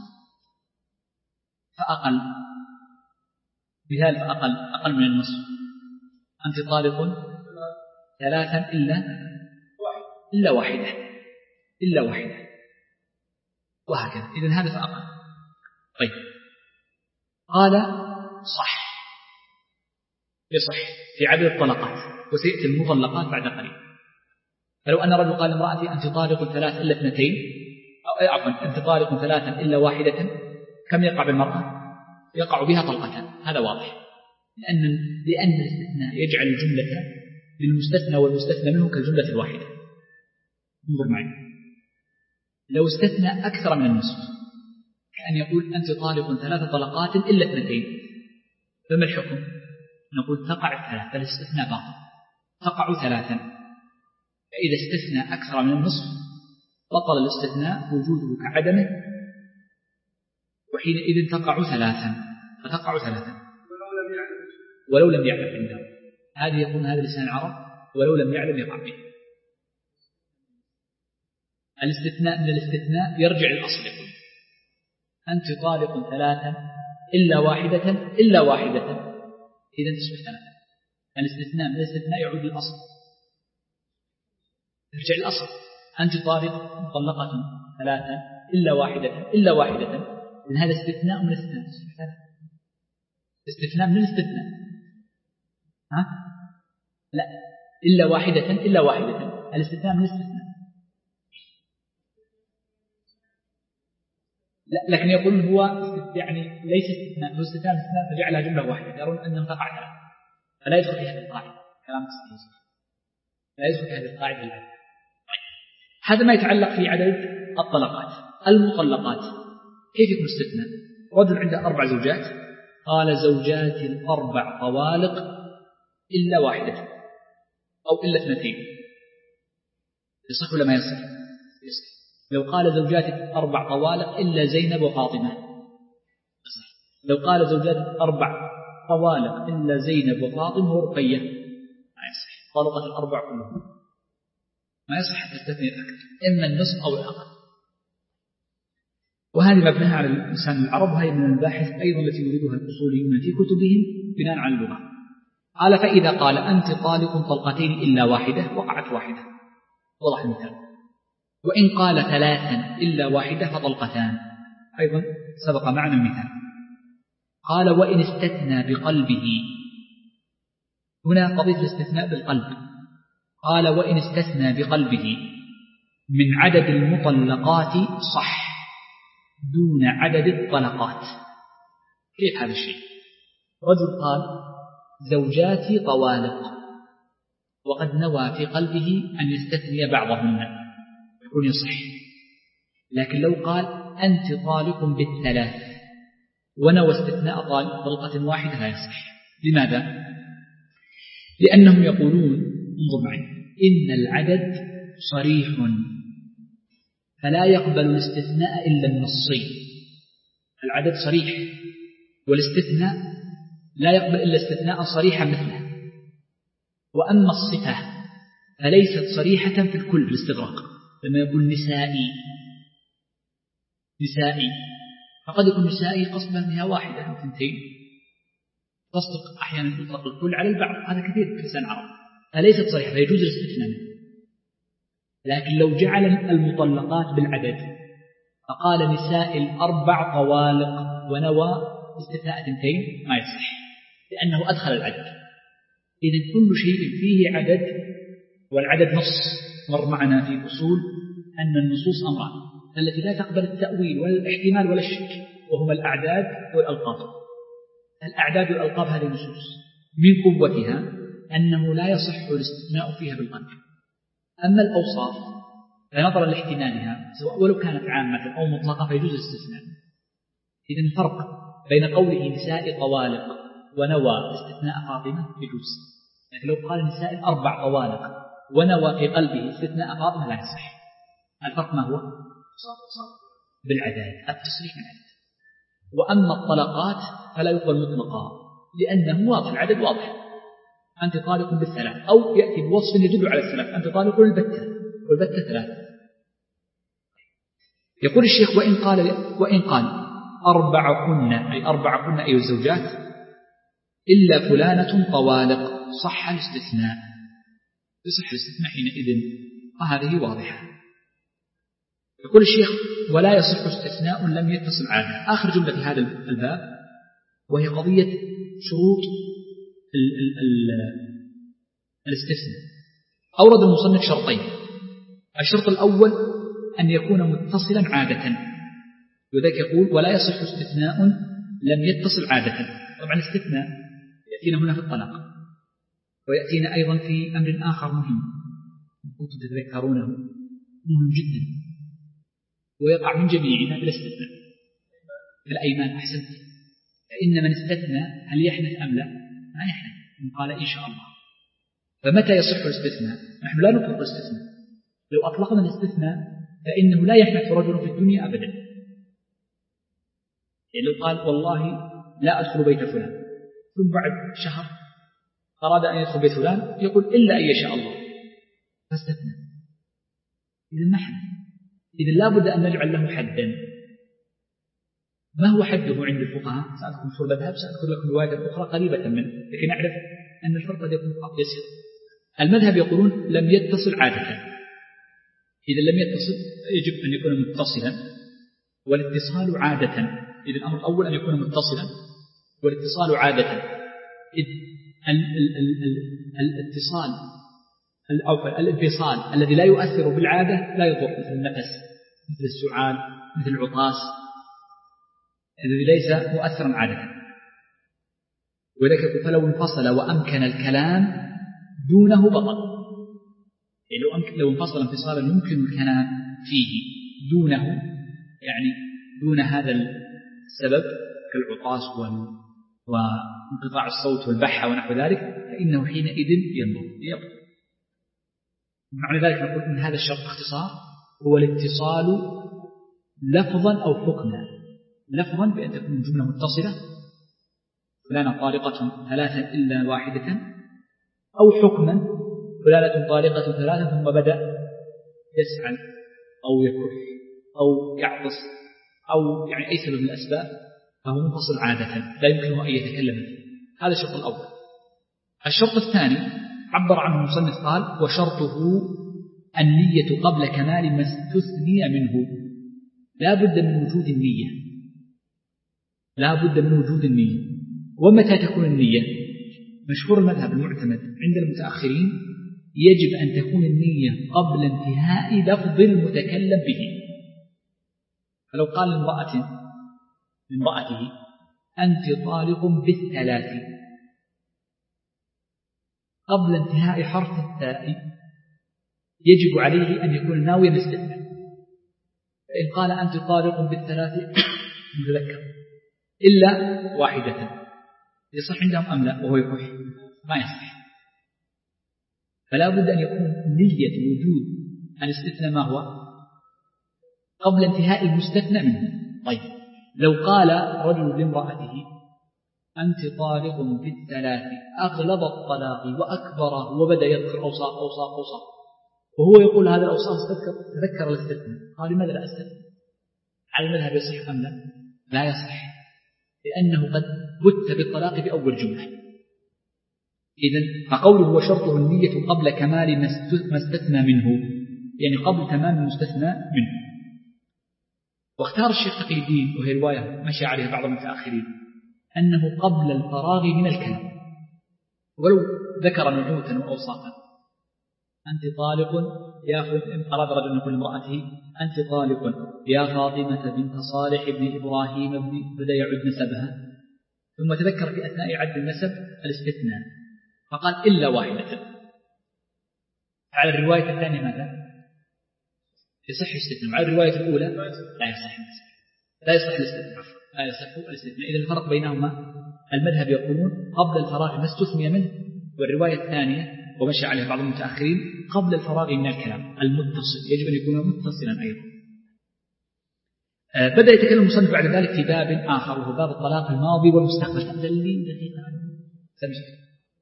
فأقل مثال فأقل أقل من النصف، أنت طالق ثلاثا إلا إلا واحدة إلا واحدة وهكذا. إذن هذا فأقل. طيب، قال صح، يصح في عدد الطلقات، وسيأتي المطلقات بعد قليل. فلو أن رجل قال امرأتي أنت طالق ثلاث إلا اثنتين، أو عفوا أنت طالق ثلاثا إلا واحدة، كم يقع بالمرأة؟ يقع بها طلقتان، هذا واضح، لأن لأن الاستثناء يجعل الجملة للمستثنى والمستثنى منه كالجملة الواحدة. انظر معي، لو استثنى أكثر من النصف، كأن يقول أنت طالق ثلاث طلقات إلا اثنتين، فما الحكم؟ نقول تقع الثلاث، فالاستثناء باطل، تقع ثلاثا. فإذا استثنى أكثر من النصف بطل الاستثناء وجوده كعدمه، وحينئذ تقع ثلاثا، فتقع ثلاثا ولو لم يعلم عنده. هذه يكون هذا لسان العرب، ولو لم يعلم يقع به. الاستثناء من الاستثناء يرجع الأصل، يقول أنت طالق ثلاثا إلا واحدة إلا واحدة، إذا تصبح ثلاثا. الاستثناء من الاستثناء يعود للأصل، يرجع الأصل. أنت طالق مطلقة ثلاثا إلا واحدة إلا واحدة، إذن هذا استثناء من الاستثناء، استثناء من الاستثناء. ها؟ لا، إلا واحدة إلا واحدة، الاستثناء من الاستثناء. لا، لكن يقول هو يعني ليس استثناء، هو استثناء استثناء فجعلها جملة واحدة، يرون أنه تقع ثلاثة، فلا يدخل في هذه القاعدة. كلام صحيح، لا يدخل في هذه القاعدة العدد. هذا ما يتعلق في عدد الطلقات. المطلقات كيف يكون استثناء؟ رجل عنده أربع زوجات، قال زوجاتي الأربع طوالق إلا واحدة أو إلا اثنتين، يصح ولا ما يصح؟ يصح. لو قال زوجاتي أربع طوالق إلا زينب وفاطمة، يصح. لو قال زوجاتي أربع طوالق إلا زينب وفاطمة ورقية، ما يصح. طلقت الأربع كلهم، ما يصح تستثني الأكثر، إما النصف أو الأقل. وهذه مبناها على لسان العرب، وهي من المباحث أيضا التي يريدها الأصوليون في كتبهم بناء على اللغة. قال فإذا قال أنت طالق طلقتين إلا واحدة، وقعت واحدة، وضح المثال. وإن قال ثلاثا إلا واحدة فطلقتان، أيضا سبق معنا المثال. قال وإن استثنى بقلبه، هنا قضية الاستثناء بالقلب. قال وإن استثنى بقلبه من عدد المطلقات صح دون عدد الطلقات. كيف هذا الشيء؟ رجل قال زوجاتي طوالق، وقد نوى في قلبه أن يستثني بعضهن، يكون يصح. لكن لو قال أنت طالق بالثلاث ونوى استثناء طلقة واحدة لا يصح. لماذا؟ لأنهم يقولون، انظر معي، إن العدد صريح فلا يقبل الاستثناء إلا النصي. العدد صريح والاستثناء لا يقبل إلا استثناء صريحا مثله. وأما الصفة فليست صريحة في الكل بالاستغراق، لما يقول نسائي نسائي فقد يكون نسائي قصدا أنها واحدة أو اثنتين، تصدق أحيانا يطلق الكل على البعض، هذا كثير في لسان العرب، فليست صريحة فيجوز الاستثناء. لكن لو جعل المطلقات بالعدد فقال نساء الأربع طوالق ونوى استثناء اثنتين ما يصح، لأنه أدخل العدد. إذن كل شيء فيه عدد، والعدد نص مر معنا في أصول أن النصوص أمران التي لا تقبل التأويل ولا الاحتمال ولا الشك، وهما الأعداد والألقاب. الأعداد والألقاب هذه نصوص من قوتها أنه لا يصح الاستثناء فيها بالقلب. أما الأوصاف فنظرا لاحتمالها سواء ولو كانت عامة أو مطلقة فيجوز الاستثناء. إذن الفرق بين قوله نساء طوالق ونوى استثناء فاطمة يجوز، لكن لو قال نساء الأربع طوالق ونوى في قلبه استثناء فاطمة لا يصح. الفرق ما هو؟ بالعداد، التصريح بالعدد. وأما الطلقات فلا يقبل مطلقا لأنه واضح، العدد واضح، أنت طالق بالثلاث، أو يأتي بوصف يدل على الثلاث، أنت طالق البتة والبتة ثلاث. يقول الشيخ وإن قال وإن قال أربعكن أي أربعكن أي الزوجات إلا فلانة طوالق صح الاستثناء، يصح الاستثناء حينئذ، وهذه واضحة. يقول الشيخ ولا يصح استثناء لم يتصل عادة. آخر جملة في هذا الباب وهي قضية شروط ال ال ال الاستثناء. أورد المصنف شرطين. الشرط الأول أن يكون متصلا عادة، وذلك يقول ولا يصح استثناء لم يتصل عادة. طبعا الاستثناء يأتينا هنا في الطلاق، ويأتينا أيضا في أمر آخر مهم كنتم تتذكرونه مهم جدا ويقع من جميعنا بالاستثناء في الأيمان. أحسنت، فإن من استثنى هل يحنث أم لا؟ ما يحنث، إن قال إن شاء الله. فمتى يصح الاستثناء؟ نحن لا نطلق الاستثناء. لو أطلقنا الاستثناء فإنه لا يحنث رجل في الدنيا أبدا. يعني لو قال والله لا أدخل بيت فلان، ثم بعد شهر أراد أن يدخل بيت فلان يقول إلا أن يشاء الله، فاستثنى، إذا ما حنث. إذا لا بد أن نجعل له حدا. ما هو حده عند الفقهاء؟ سأذكر مشهور المذهب، سأذكر لكم رواية أخرى قريبة منه لكي نعرف أن الفرق قد يكون يسير. المذهب يقولون لم يتصل عادة. إذا لم يتصل يجب أن يكون متصلا، والاتصال عادة. إذا الأمر الأول أن يكون متصلا والاتصال عادة. إذ الاتصال الأول الانفصال الذي لا يؤثر بالعادة لا يضر، مثل النفس، مثل السعال، مثل العطاس، الذي ليس مؤثرا عادة. ولذلك فلو انفصل وأمكن الكلام دونه بطل. يعني لو انفصل انفصالا يمكن الكلام فيه دونه، يعني دون هذا السبب كالعطاس وانقطاع الصوت والبحة ونحو ذلك، فإنه حينئذ يضر. معنى ذلك نقول إن هذا الشرط باختصار هو الاتصال لفظا أو حكما. لفظا بأن تكون الجملة متصلة فلانة طالقة ثلاثا إلا واحدة، أو حكما فلانة طالقة ثلاثا ثم بدأ يسعل أو يكح أو يعطس أو يعني أي سبب من الأسباب، فهو منفصل عادة لا يمكنه أن يتكلم فيه. هذا الشرط الأول. الشرط الثاني عبر عنه المصنف قال وشرطه النية قبل كمال ما استثني منه. لا بد من وجود النية، لا بد من وجود النية. ومتى تكون النية؟ مشهور المذهب المعتمد عند المتأخرين يجب أن تكون النية قبل انتهاء لفظ المتكلم به. فلو قال لامرأة لامرأته أنت طالق بالثلاث قبل انتهاء حرف التاء يجب عليه أن يكون ناويا الاستثناء. فإن قال أنت طالق بالثلاث متذكر إلا واحدة يصح عندهم أم لا وهو يكح؟ ما يصح. فلا بد أن يكون نية وجود الاستثناء ما هو قبل انتهاء المستثنى منه. طيب لو قال رجل لامرأته أنت طالق بالثلاث أغلب الطلاق وأكبره، وبدأ يذكر أوصاف أوصاف أوصاف، وهو يقول هذا الأوصاف تذكر الاستثناء. قال لماذا لا أستثنى؟ على المذهب يصح أم لا؟ لا يصح، لأنه قد بت بالطلاق بأول جملة. إذن فقوله وشرطه النية قبل كمال ما استثنى منه، يعني قبل تمام المستثنى منه. واختار الشيخ تقي الدين، وهي رواية مشى عليها بعض المتأخرين، أنه قبل الفراغ من الكلام، ولو ذكر نعوتا وأوصافا. أنت طالق يا إن أراد رجل أن يقول لامرأته أنت طالق يا فاطمة بنت صالح بن إبراهيم بن، بدأ يعد نسبها، ثم تذكر في أثناء عد النسب الاستثناء فقال إلا واحدة. على الرواية الثانية ماذا؟ يصح الاستثناء. على الرواية الأولى لا يصح لا يصح الاستثناء لا يصح الاستثناء. إذا الفرق بينهما المذهب يقولون قبل الفراغ ما استثني منه، والرواية الثانية ومشى عليها بعض المتأخرين قبل الفراغ من الكلام المتصل، يجب أن يكون متصلا أيضا. آه بدأ يتكلم المصنف بعد ذلك في باب آخر، وهو باب الطلاق الماضي والمستقبل. دليل دقيقة سمجد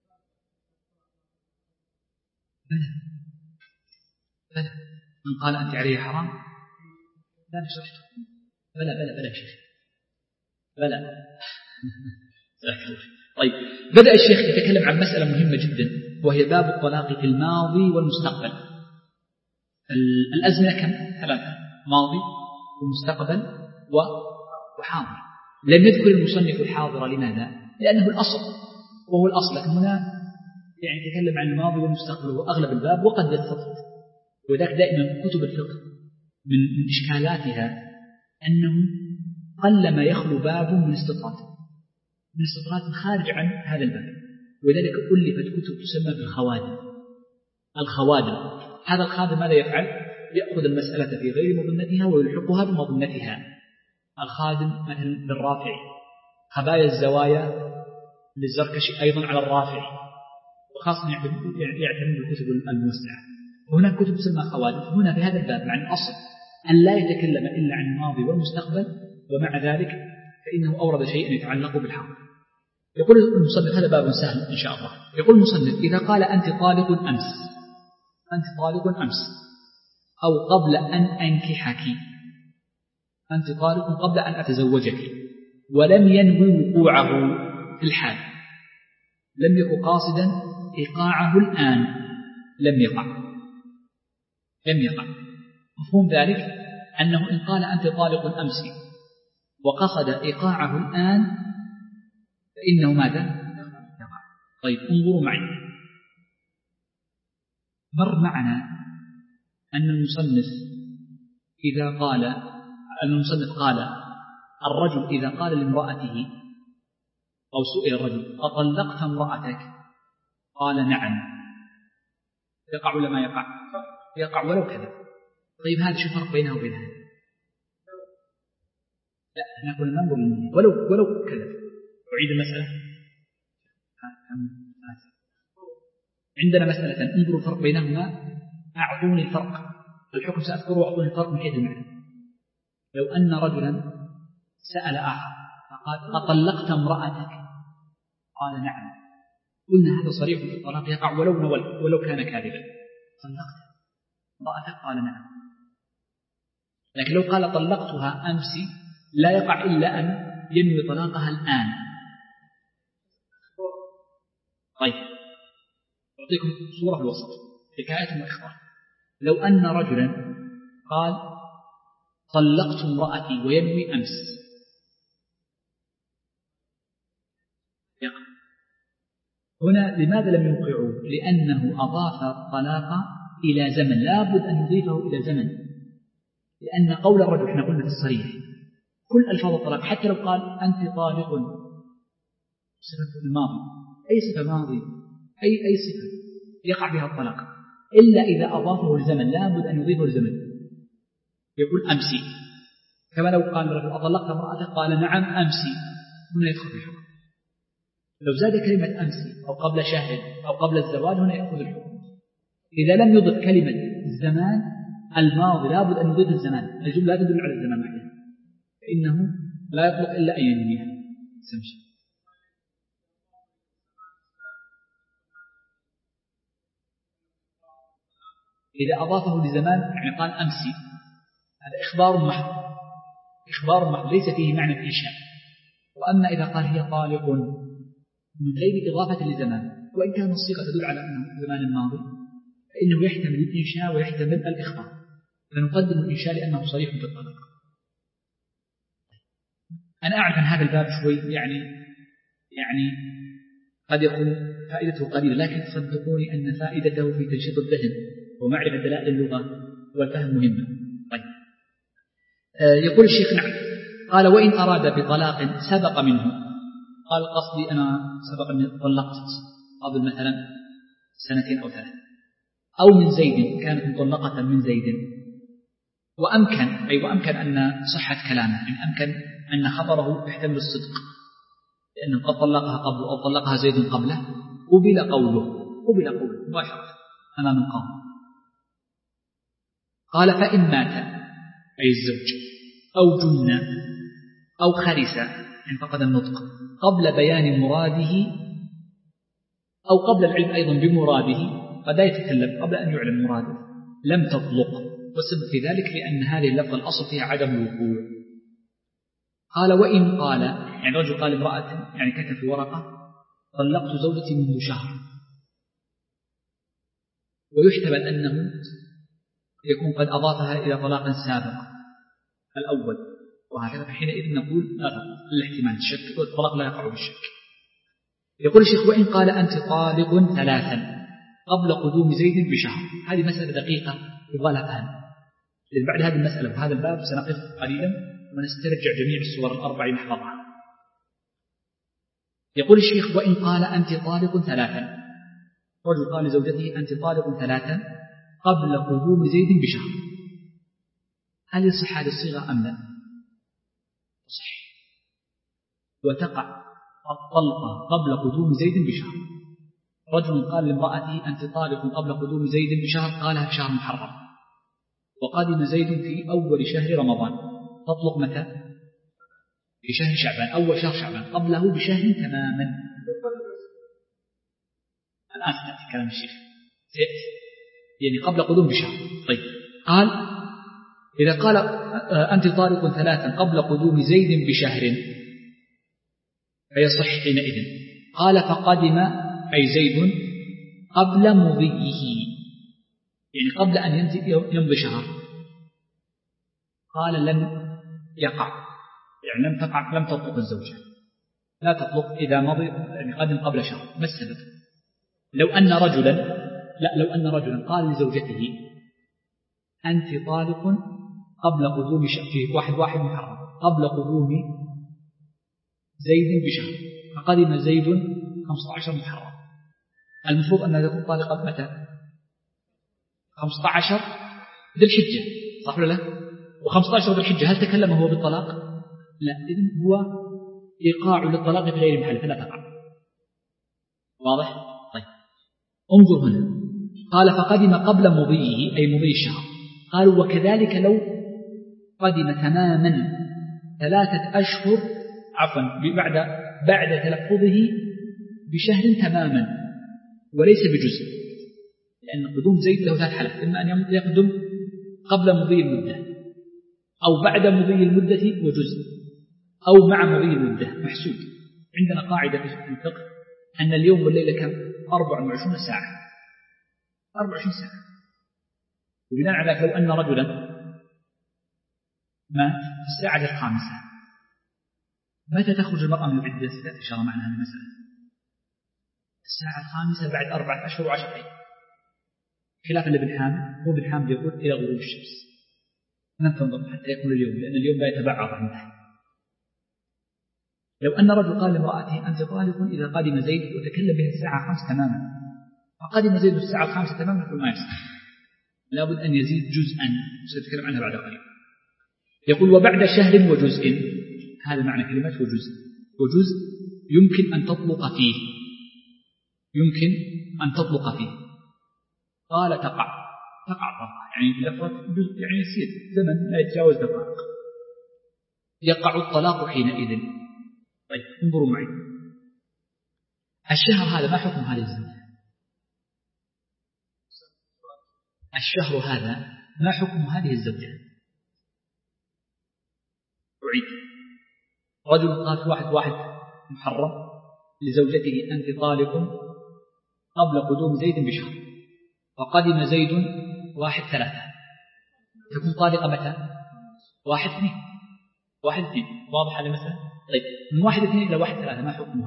بلى بلى من قال أنت عليه حرام لا نشرحته بلى بلى بلى شيخ بلى طيب. بدأ الشيخ يتكلم عن مسألة مهمة جدا، وهي باب الطلاق في الماضي والمستقبل. الأزمنة كم؟ ثلاثة: ماضي ومستقبل وحاضر. لم يذكر المصنف الحاضر، لماذا؟ لأنه الأصل وهو الأصل، لكن هنا يعني يتكلم عن الماضي والمستقبل وأغلب الباب وقد يستطرد. وذلك دائما كتب الفقه من إشكالاتها أنه قل ما يخلو باب من استطراد من استطراد خارج عن هذا الباب، ولذلك ألفت كتب تسمى بالخوادم. الخوادم هذا الخادم ماذا يفعل؟ يأخذ المسألة في غير مظنتها ويلحقها بمظنتها. الخادم مثلا للرافع، خبايا الزوايا للزركشي أيضا على الرافع، وخاصة يعتمد الكتب الموسعة. وهناك كتب تسمى خوادم. هنا في هذا الباب مع الأصل أن لا يتكلم إلا عن الماضي والمستقبل، ومع ذلك فإنه أورد شيئا يتعلق بالحاضر. يقول المصنف هذا باب سهل إن شاء الله. يقول المصنف إذا قال أنت طالق أمس، أنت طالق أمس، أو قبل أن أنكحك، أنت طالق قبل أن أتزوجك، ولم ينوي وقوعه في الحال، لم يكن قاصدا إيقاعه الآن، لم يقع لم يقع مفهوم ذلك أنه إن قال أنت طالق أمس وقصد إيقاعه الآن فإنه ماذا؟ يقع. طيب انظروا معي، مر معنا أن المصنف إذا قال أن المصنف قال الرجل إذا قال لامرأته أو سئل الرجل أطلقت امرأتك؟ قال نعم، يقع ولا ما يقع؟ يقع ولو كذب. طيب هذا شو الفرق بينه وبين هذا؟ لا احنا كنا ننظر ولو ولو كذب. أعيد المسألة. عندنا مسألة انظروا الفرق بينهما، أعطوني الفرق. الحكم سأذكره وأعطوني الفرق من حيث المعنى. لو أن رجلا سأل آخر فقال أطلقت امرأتك؟ قال نعم، قلنا هذا صريح في الطلاق يقع ولو نول ولو كان كاذبا. طلقت امرأتك؟ قال نعم. لكن لو قال طلقتها أمس لا يقع إلا أن ينوي طلاقها الآن. طيب أعطيكم صورة في الوسط، حكاية وإخبار. لو أن رجلا قال طلقت امرأتي وينوي أمس، يقع. هنا لماذا لم يوقعوا؟ لأنه أضاف الطلاق إلى زمن، لابد أن يضيفه إلى زمن، لأن قول الرجل احنا قلنا في الصريح كل ألفاظ الطلاق حتى لو قال أنت طالق صفة الماضي، أي صفة ماضي أي أي صفة يقع بها الطلاق، إلا إذا أضافه لزمن، لابد أن يضيفه لزمن. يقول أمسي، كما لو قال الرجل أطلقت امرأتك؟ قال نعم أمسي، هنا يدخل في الحكم. لو زاد كلمة أمسي أو قبل شهر أو قبل الزواج هنا يأخذ الحكم. إذا لم يضف كلمة الزمان الماضي لابد أن يضيف الزمان، الجملة لا تدل على الزمان معها، فإنه لا يطلق إلا أن ينويها. سمشي إذا أضافه لزمان يعني قال أمسي، هذا إخبار محض، إخبار محض ليس فيه معنى الإنشاء. وأما إذا قال هي طالق من غير إضافة لزمان، وإن كان الصيغة تدل على أنه زمان الماضي، فإنه يحتمل الإنشاء ويحتمل الإخبار، فنقدم الإنشاء لأنه صريح في الطلاق. أنا أعرف أن هذا الباب شوي يعني يعني قد يكون فائدته قليلة، لكن صدقوني أن فائدته في تنشيط الذهن ومعرفة دلائل اللغة والفهم مهمة. طيب. آه يقول الشيخ نعم، قال وإن أراد بطلاق سبق منه، قال قصدي أنا سبق أن طلقت قبل مثلا سنتين أو ثلاث، أو من زيد كانت مطلقة من زيد، وأمكن أي وأمكن أن صحة كلامه، يعني أمكن أن خبره يحتمل الصدق لأنه قد طلقها قبل أو طلقها زيد قبله، قبل قوله قبل قوله مباشرة أمام القاضي. قال فإن مات أي الزوج أو جن أو خرس يعني فقد النطق قبل بيان مراده أو قبل العلم أيضا بمراده، قد لا يتكلم قبل أن يعلم مراده، لم تطلق. والسبب في ذلك لأن هذه اللفظة الأصل فيها عدم الوقوع. قال وإن قال يعني رجل قال امرأة يعني كتب في ورقة طلقت زوجتي منذ شهر، ويحتمل أنه يكون قد أضافها إلى طلاق سابق الأول وهكذا، فحينئذ نقول لا الاحتمال الشك والطلاق لا يقع بالشك. يقول الشيخ وإن قال أنت طالق ثلاثا قبل قدوم زيد بشهر، هذه مسألة دقيقة يبغى لها فهم، لأن بعد هذه المسألة وهذا الباب سنقف قليلا ونسترجع جميع الصور الأربع نحفظها. يقول الشيخ وإن قال أنت طالق ثلاثا، رجل قال لزوجته أنت طالق ثلاثا قبل قدوم زيد بشهر، هل يصح هذه الصيغة أم لا؟ صح، وتقع الطلقة قبل قدوم زيد بشهر. رجل قال لامرأته أنت طالق قبل قدوم زيد بشهر، قالها في شهر محرم، وقدم زيد في أول شهر رمضان، تطلق متى؟ في شهر شعبان، أول شهر شعبان، قبله بشهر تماما. الآن سنأتي كلام الشيخ سيأتي، يعني قبل قدوم بشهر. طيب قال إذا قال أنت طالق ثلاثا قبل قدوم زيد بشهر فيصح حينئذ. قال فقدم أي زيد قبل مضيه، يعني قبل أن يمضي شهر، قال لم يقع، يعني لم تقع لم تطلق الزوجة، لا تطلق إذا مضي يعني قدم قبل شهر. ما السبب؟ لو أن رجلا لا لو أن رجلا قال لزوجته أنت طالق قبل قدوم شهر في واحد واحد محرم قبل قدوم زيد بشهر، فقدم زيد خمسة عشر محرم، المفروض أن تكون طالقة متى؟ خمسة عشر ذي الحجة، صح ولا لا؟ وخمسة عشر ذي الحجة هل تكلم هو بالطلاق؟ لا، إذن هو إيقاع للطلاق في غير محل فلا تقع. واضح؟ طيب انظر هنا، قال فقدم قبل مضيه أي مضي الشهر. قالوا وكذلك لو قدم تماما ثلاثة أشهر عفوا بعد بعد تلفظه بشهر تماما وليس بجزء، لأن قدوم زيد له ثلاث حالات، إما أن يقدم قبل مضي المدة أو بعد مضي المدة وجزء أو مع مضي المدة محسوب. عندنا قاعدة في الفقه أن اليوم والليلة كم؟ أربع وعشرون ساعة، أربع وعشرين ساعة. وبناء على ذلك لو أن رجلا مات في الساعة الخامسة، متى تخرج المرأة من العدة؟ ستأتي إن شاء الله معنا هذه المسألة. الساعة الخامسة بعد أربعة أشهر وعشرة أيام، خلافا لابن حامد، هو ابن حامد يقول إلى غروب الشمس، لم تنظر حتى يكون اليوم، لأن اليوم لا يتبعض عنده. لو أن رجل قال لامرأته أنت طالق إذا قدم زيد وتكلم به الساعة خمس تماما، فقدم زيد الساعة الخامسة تماما، يقول ما يصح، لابد أن يزيد جزءا، سنتكلم عنها بعد قليل. يقول وبعد شهر وجزء، هذا معنى كلمة وجزء، وجزء يمكن أن تطلق فيه، يمكن أن تطلق فيه. قال تقع تقع طلقة، يعني لفظة جزء يعني يسير زمن لا يتجاوز دقائق، يقع الطلاق حينئذ. طيب انظروا معي، الشهر هذا ما حكم هذه الزوجة؟ الشهر هذا ما حكم هذه الزوجة؟ أعيد. رجل قال في واحد واحد محرم لزوجته أنت طالق قبل قدوم زيد بشهر، فقدم زيد واحد ثلاثة، تكون طالقة متى؟ واحد اثنين. واحد اثنين واضح هذا مثلا؟ طيب من واحد اثنين إلى واحد ثلاثة ما حكمها؟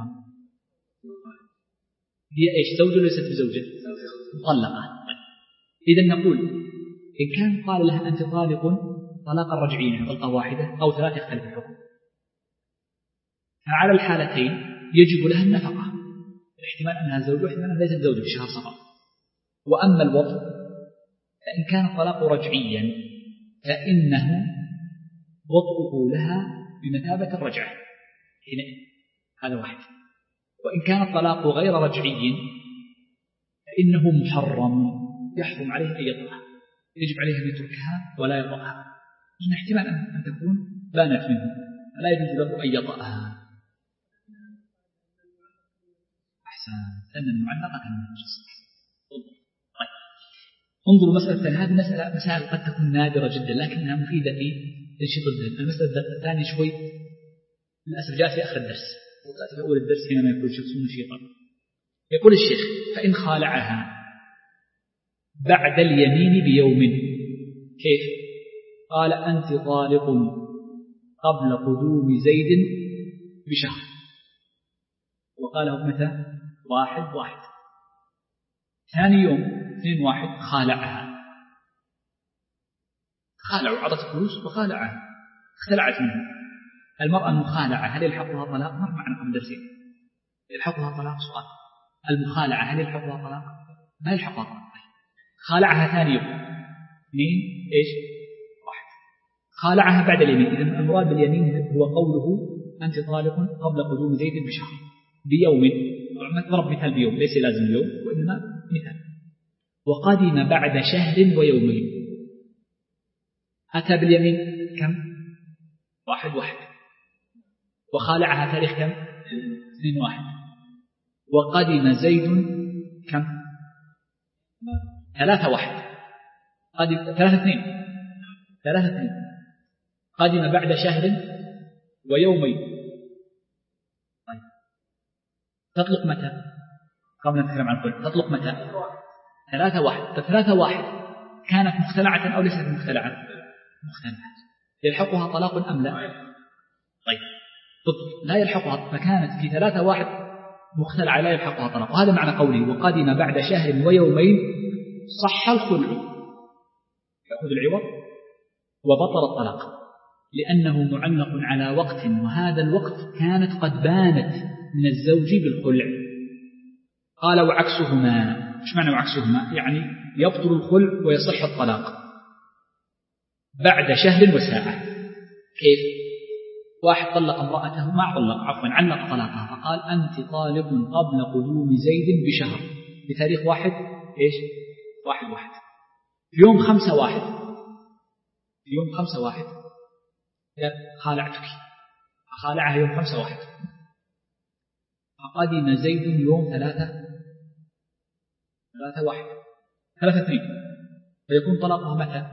هي إيش؟ زوجة ليست بزوجة؟ مطلقة. طيب. إذا نقول إن كان قال لها أنت طالق طلاقا رجعيا طلقة واحدة أو ثلاثة يختلف الحكم، فعلى الحالتين يجب لها النفقة، احتمال أنها زوجة واحتمال أنها ليست زوجة بشهر صفر. وأما الوطء فإن كان الطلاق رجعيا فإنه وطئه لها بمثابة الرجعة حينئذ، هذا واحد. وإن كان الطلاق غير رجعي فإنه محرم، يحرم عليه أن يطأها، يجب عليه أن يتركها ولا يطأها، لأن احتمال أن تكون بانت منه، فلا يجوز له أن يطأها. أحسن، لأن المعلقة كان طيب. انظروا مسألة ثانية، هذه مسألة مسائل قد تكون نادرة جدا لكنها مفيدة في تنشيط الذهن. المسألة الثانية شوي للأسف جاءت في آخر الدرس، وتأتي في أول الدرس حينما يكون الشخص نشيطا. يقول الشيخ فإن خالعها بعد اليمين بيوم، كيف؟ قال أنت طالق قبل قدوم زيد بشهر، وقاله متى؟ واحد واحد. ثاني يوم اثنين واحد خالعها، خالع وعطت فلوس وخالعها، اختلعت منه. المرأة المخالعة هل يلحقها طلاق؟ مر معنا قبل درسين. يلحقها طلاق؟ سؤال. المخالعة هل يلحقها طلاق؟ ما يلحقها طلاق. خالعها ثاني يوم اثنين ايش؟ واحد. خالعها بعد اليمين. إذا المراد باليمين هو قوله أنت طالق قبل قدوم زيد بشهر بيوم، ضرب مثال بيوم، ليس لازم اليوم وإنما مثال. وقدم بعد شهر ويومين، أتى باليمين كم؟ واحد واحد. وخالعها تاريخ كم؟ اثنين واحد. وقدم زيد كم؟ ثلاثة واحد. قدم ثلاثة اثنين. ثلاثة اثنين. قدم بعد شهر ويومين. طيب. تطلق متى؟ قبل نتكلم عن الخلع تطلق متى؟ ثلاثة واحد. فثلاثة واحد كانت مختلعة أو ليست مختلعة؟ مختلعة. يلحقها طلاق أم لا؟ طيب لا يلحقها، فكانت في ثلاثة واحد مختلعة لا يلحقها طلاق. وهذا معنى قوله وقدم بعد شهر ويومين صح الخلع، يأخذ العوض وبطل الطلاق، لأنه معلق على وقت، وهذا الوقت كانت قد بانت من الزوج بالخلع. قال وعكسهما. ايش معنى وعكسهما؟ يعني يبطل الخلع ويصح الطلاق بعد شهر وساعة. كيف؟ واحد طلق امرأته، ما طلق عفوا علق طلاقها، فقال أنت طالق قبل قدوم زيد بشهر بتاريخ واحد إيش؟ واحد واحد. في يوم خمسة واحد، في يوم خمسة واحد خالعتك، فخالعها يوم خمسة واحد، فقدم زيد يوم ثلاثة ثلاثة واحد ثلاثة اثنين، فيكون طلاقها متى؟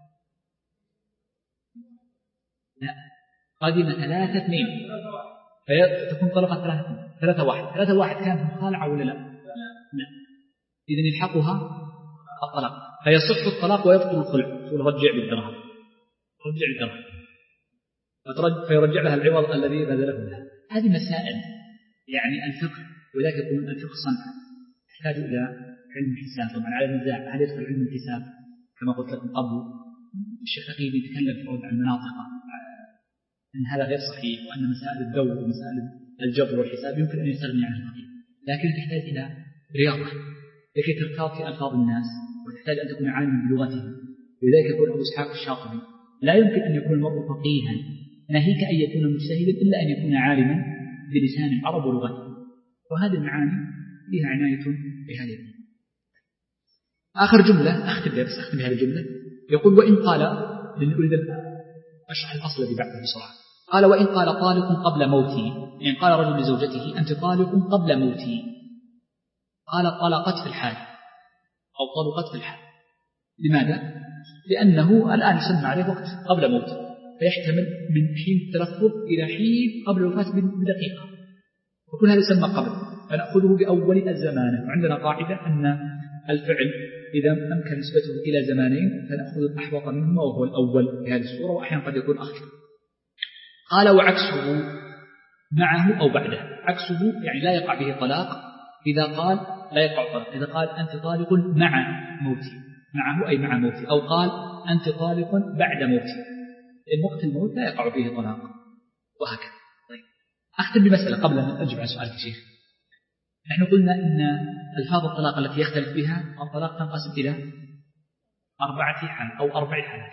لا، قدم ثلاثة اثنين، فتكون طلقة ثلاثة ثلاثة واحد. ثلاثة واحد كانت مخالعة ولا لا؟ لا. إذن يلحقها الطلاق، فيصح الطلاق ويبطل الخلع، رجع بالدرهم، رجع بالدرهم، فيرجع لها العوض الذي بذله لها. هذه مسائل يعني الفقه، ولذلك يقول الفقه صنعة تحتاج إلى علم الحساب. طبعا على النزاع هل يدخل علم الحساب كما قلت لكم قبل؟ الشيخ تقي يتكلم في موضوع المناطق أن هذا غير صحيح، وأن مسائل الدور ومسائل الجبر والحساب يمكن أن يستغني عن الفقيه، لكن تحتاج إلى رياضة لكي ترتاض في ألفاظ الناس، وتحتاج أن تكون عالما بلغتهم. ولذلك يقول أبو إسحاق الشاطبي لا يمكن أن يكون المرء فقيها ناهيك أن يكون مجتهدا إلا أن يكون عالما بلسان العرب ولغتهم، وهذه المعاني فيها عناية بهذه. آخر جملة أختم بها، بس أختم بهذه الجملة. يقول وإن قال، لأن أريد أشرح الفصل الذي بعده بسرعة. قال وإن قال طالق قبل موتي، يعني قال رجل لزوجته أنت طالق قبل موتي، قال طلقت في الحال أو طلقت في الحال، لماذا؟ لأنه الآن يسمى عليه وقت قبل موته، فيحتمل من حين التلفظ إلى حين قبل الوفاة بدقيقة، وكل هذا يسمى قبل، فنأخذه بأول الزمان. وعندنا قاعدة أن الفعل إذا أمكن نسبته إلى زمانين فنأخذ الأحوط منهما وهو الأول في هذه الصورة، وأحيانا قد يكون أخر. قال وعكسه معه أو بعده. عكسه يعني لا يقع به طلاق إذا قال لا يقع طلاق إذا قال أنت طالق مع موتي، معه أي مع موتي، أو قال أنت طالق بعد موتي، إن وقت الموت لا يقع فيه طلاق، وهكذا. طيب أختم بمسألة قبل أن أجب عن سؤال الشيخ. نحن قلنا إن ألفاظ الطلاق التي يختلف بها الطلاق تنقسم إلى أربعة حال أو أربع حالات.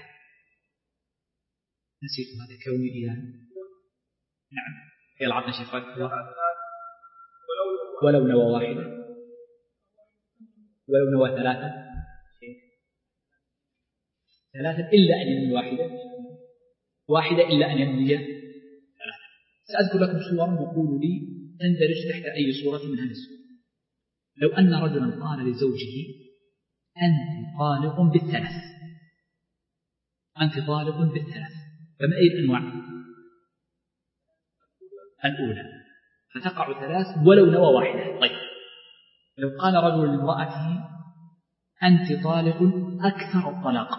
نسيت هذا كوني إله. نعم هي العطن شيخ ولو نوى واحدة ولو نوى ثلاثة ثلاثة إلا أن ينوي واحدة واحدة إلا أن ينوي ثلاثة. سأذكر لكم صورا وقولوا لي تندرج تحت أي صورة من هذه الصور. لو أن رجلا قال لزوجه أنت طالق بالثلاث، أنت طالق بالثلاث، فما أي الأنواع؟ الأولى فتقع ثلاث ولو نوى واحدة. طيب لو قال رجل لامرأته أنت طالق أكثر الطلاق،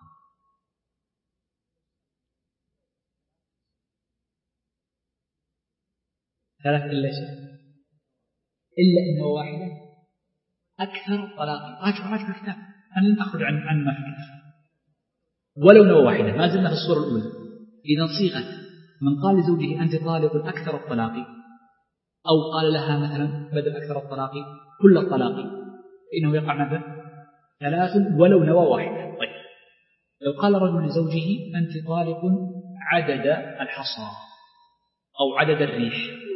ثلاث إلا شيء إلا إنه واحدة أكثر الطلاق. راجع راجع الكتاب، أنا لن أخرج عن عن ما في الكتاب. ولو نوى واحدة، ما زلنا في الصورة الأولى. إذا صيغة من قال لزوجه أنت طالق أكثر الطلاق، أو قال لها مثلا بدل أكثر الطلاق كل الطلاق، فإنه يقع ماذا؟ ثلاث ولو نوى واحدة. طيب لو قال رجل لزوجه أنت طالق عدد الحصى أو عدد الريح،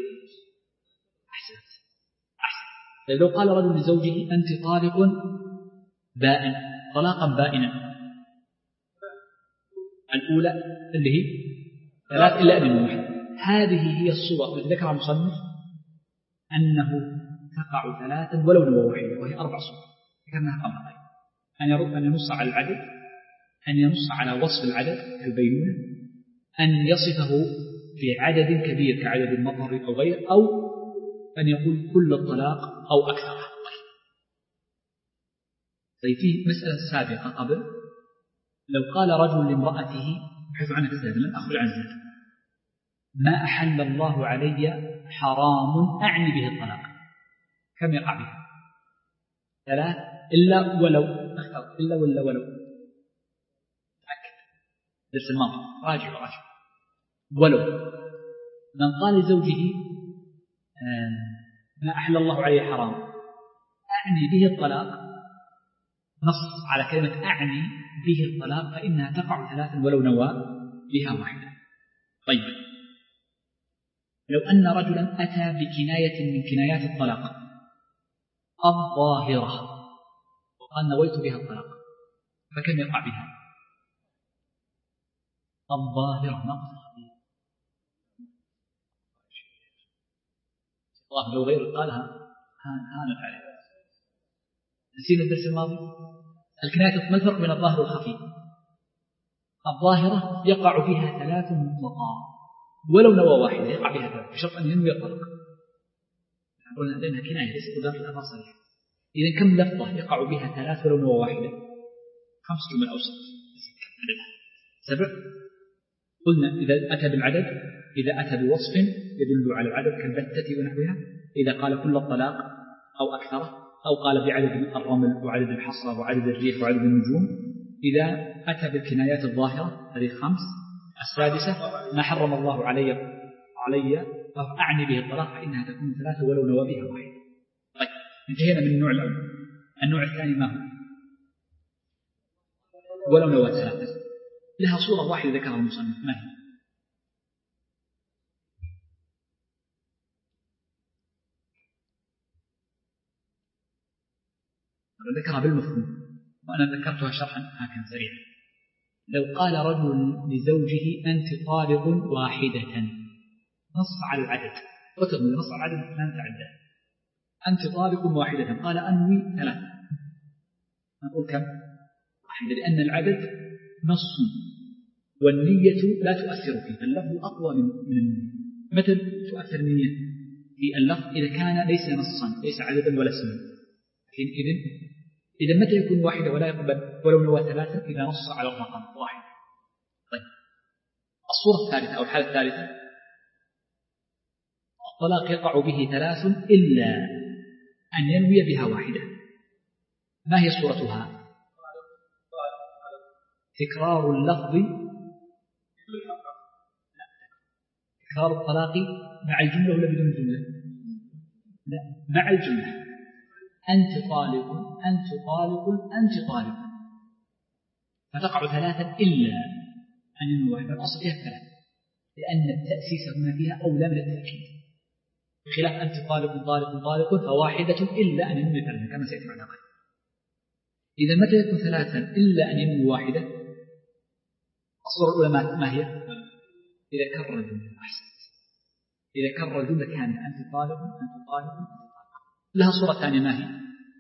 أحسنت أحسن. لو قال رجل لزوجه أنت طالق بائن طلاقا بائنا، الأولى اللي هي ثلاث إلا أن واحد. هذه هي الصورة التي ذكرها المصنف أنه تقع ثلاثا ولو نوى واحدة، وهي أربع صور ذكرناها قبل قليل. أن يرد أن ينص على العدد، أن ينص على وصف العدد كالبينونة، أن يصفه في عدد كبير كعدد المطر أو غير، أو أن يقول كل الطلاق أو أكثره. طيب في مسألة سابقة قبل، لو قال رجل لامرأته بحيث عنها الزاد، لن أخرج عن الزاد، ما أحل الله علي حرام أعني به الطلاق، كم يقع به؟ ثلاث إلا ولو اختر إلا ولا ولو تأكد درس الماضي راجع وراجع. ولو من قال لزوجه ما أحل الله عليه حرام أعني به الطلاق، نص على كلمة أعني به الطلاق، فإنها تقع ثلاثا ولو نوى بها واحدة. طيب لو أن رجلا أتى بكناية من كنايات الطلاق الظاهرة وقال نويت بها الطلاق، فكم يقع بها؟ الظاهرة نقص الله لو غير قالها هانت عليه. نسينا الدرس الماضي الكناية. ما الفرق بين الظاهر والخفي؟ الظاهرة يقع فيها ثلاث مطلقا ولو نوى واحدة يقع بها ثلاث بشرط أن ينوي الطلاق. قلنا لأنها كناية ليست إضافة الألفاظ صريحة. إذا كم لفظة يقع بها ثلاث ولو نوى واحدة؟ خمس جمل أو ست. سبع. قلنا إذا أتى بالعدد، إذا أتى بوصف يدل على العدد كالبتة ونحوها، إذا قال كل الطلاق أو أكثره، أو قال بعدد الرمل وعدد الحصى وعدد الريح وعدد النجوم. إذا أتى بالكنايات الظاهرة هذه خمس. السادسة ما حرم الله علي علي أعني به الطلاق، فإنها تكون ثلاثة ولو نوى بها واحد. طيب انتهينا من النوع الأول. النوع الثاني ما هو؟ ولو نوى ثلاثة، لها صورة واحدة ذكرها المصنف، ما هي؟ ذكرها بالمفهوم وأنا ذكرتها شرحا هكذا سريعا. لو قال رجل لزوجه أنت طالق واحدة، نص على العدد، وتغني نص على العدد لا نتعدى. أنت طالق واحدة، قال أنوي ثلاثة، نقول كم؟ واحدة، لأن العدد نص والنية لا تؤثر فيه، اللفظ أقوى من النية. متى تؤثر النية في اللفظ؟ إذا كان ليس نصا، ليس عددا ولا اسما. إذن إذا متى يكون واحدة ولا يقبل ولو نوى ثلاثة؟ إذا نص على الرقم واحد. طيب، الصورة الثالثة أو الحالة الثالثة، الطلاق يقع به ثلاث إلا أن ينوي بها واحدة. ما هي صورتها؟ تكرار اللفظ، تكرار الطلاق مع الجملة ولا بدون الجملة؟ لا، مع الجملة. أنت طالق، أنت طالق، أنت طالق، فتقع ثلاثا إلا أن ينوي واحدة. الأصل فيها ثلاثة، لأن التأسيس هنا فيها أولى من التأكيد، بخلاف أنت طالق طالق طالق فواحدة إلا أن ينوي ثلاثة كما سيأتي معنا قبل. إذا متى يكون ثلاثا إلا أن ينوي واحدة؟ الصورة الأولى ما هي؟ إذا كرر الجملة. أحسن، إذا كرر الجملة كان أنت طالق أنت طالق أنت طالق. لها صورة ثانية ما هي؟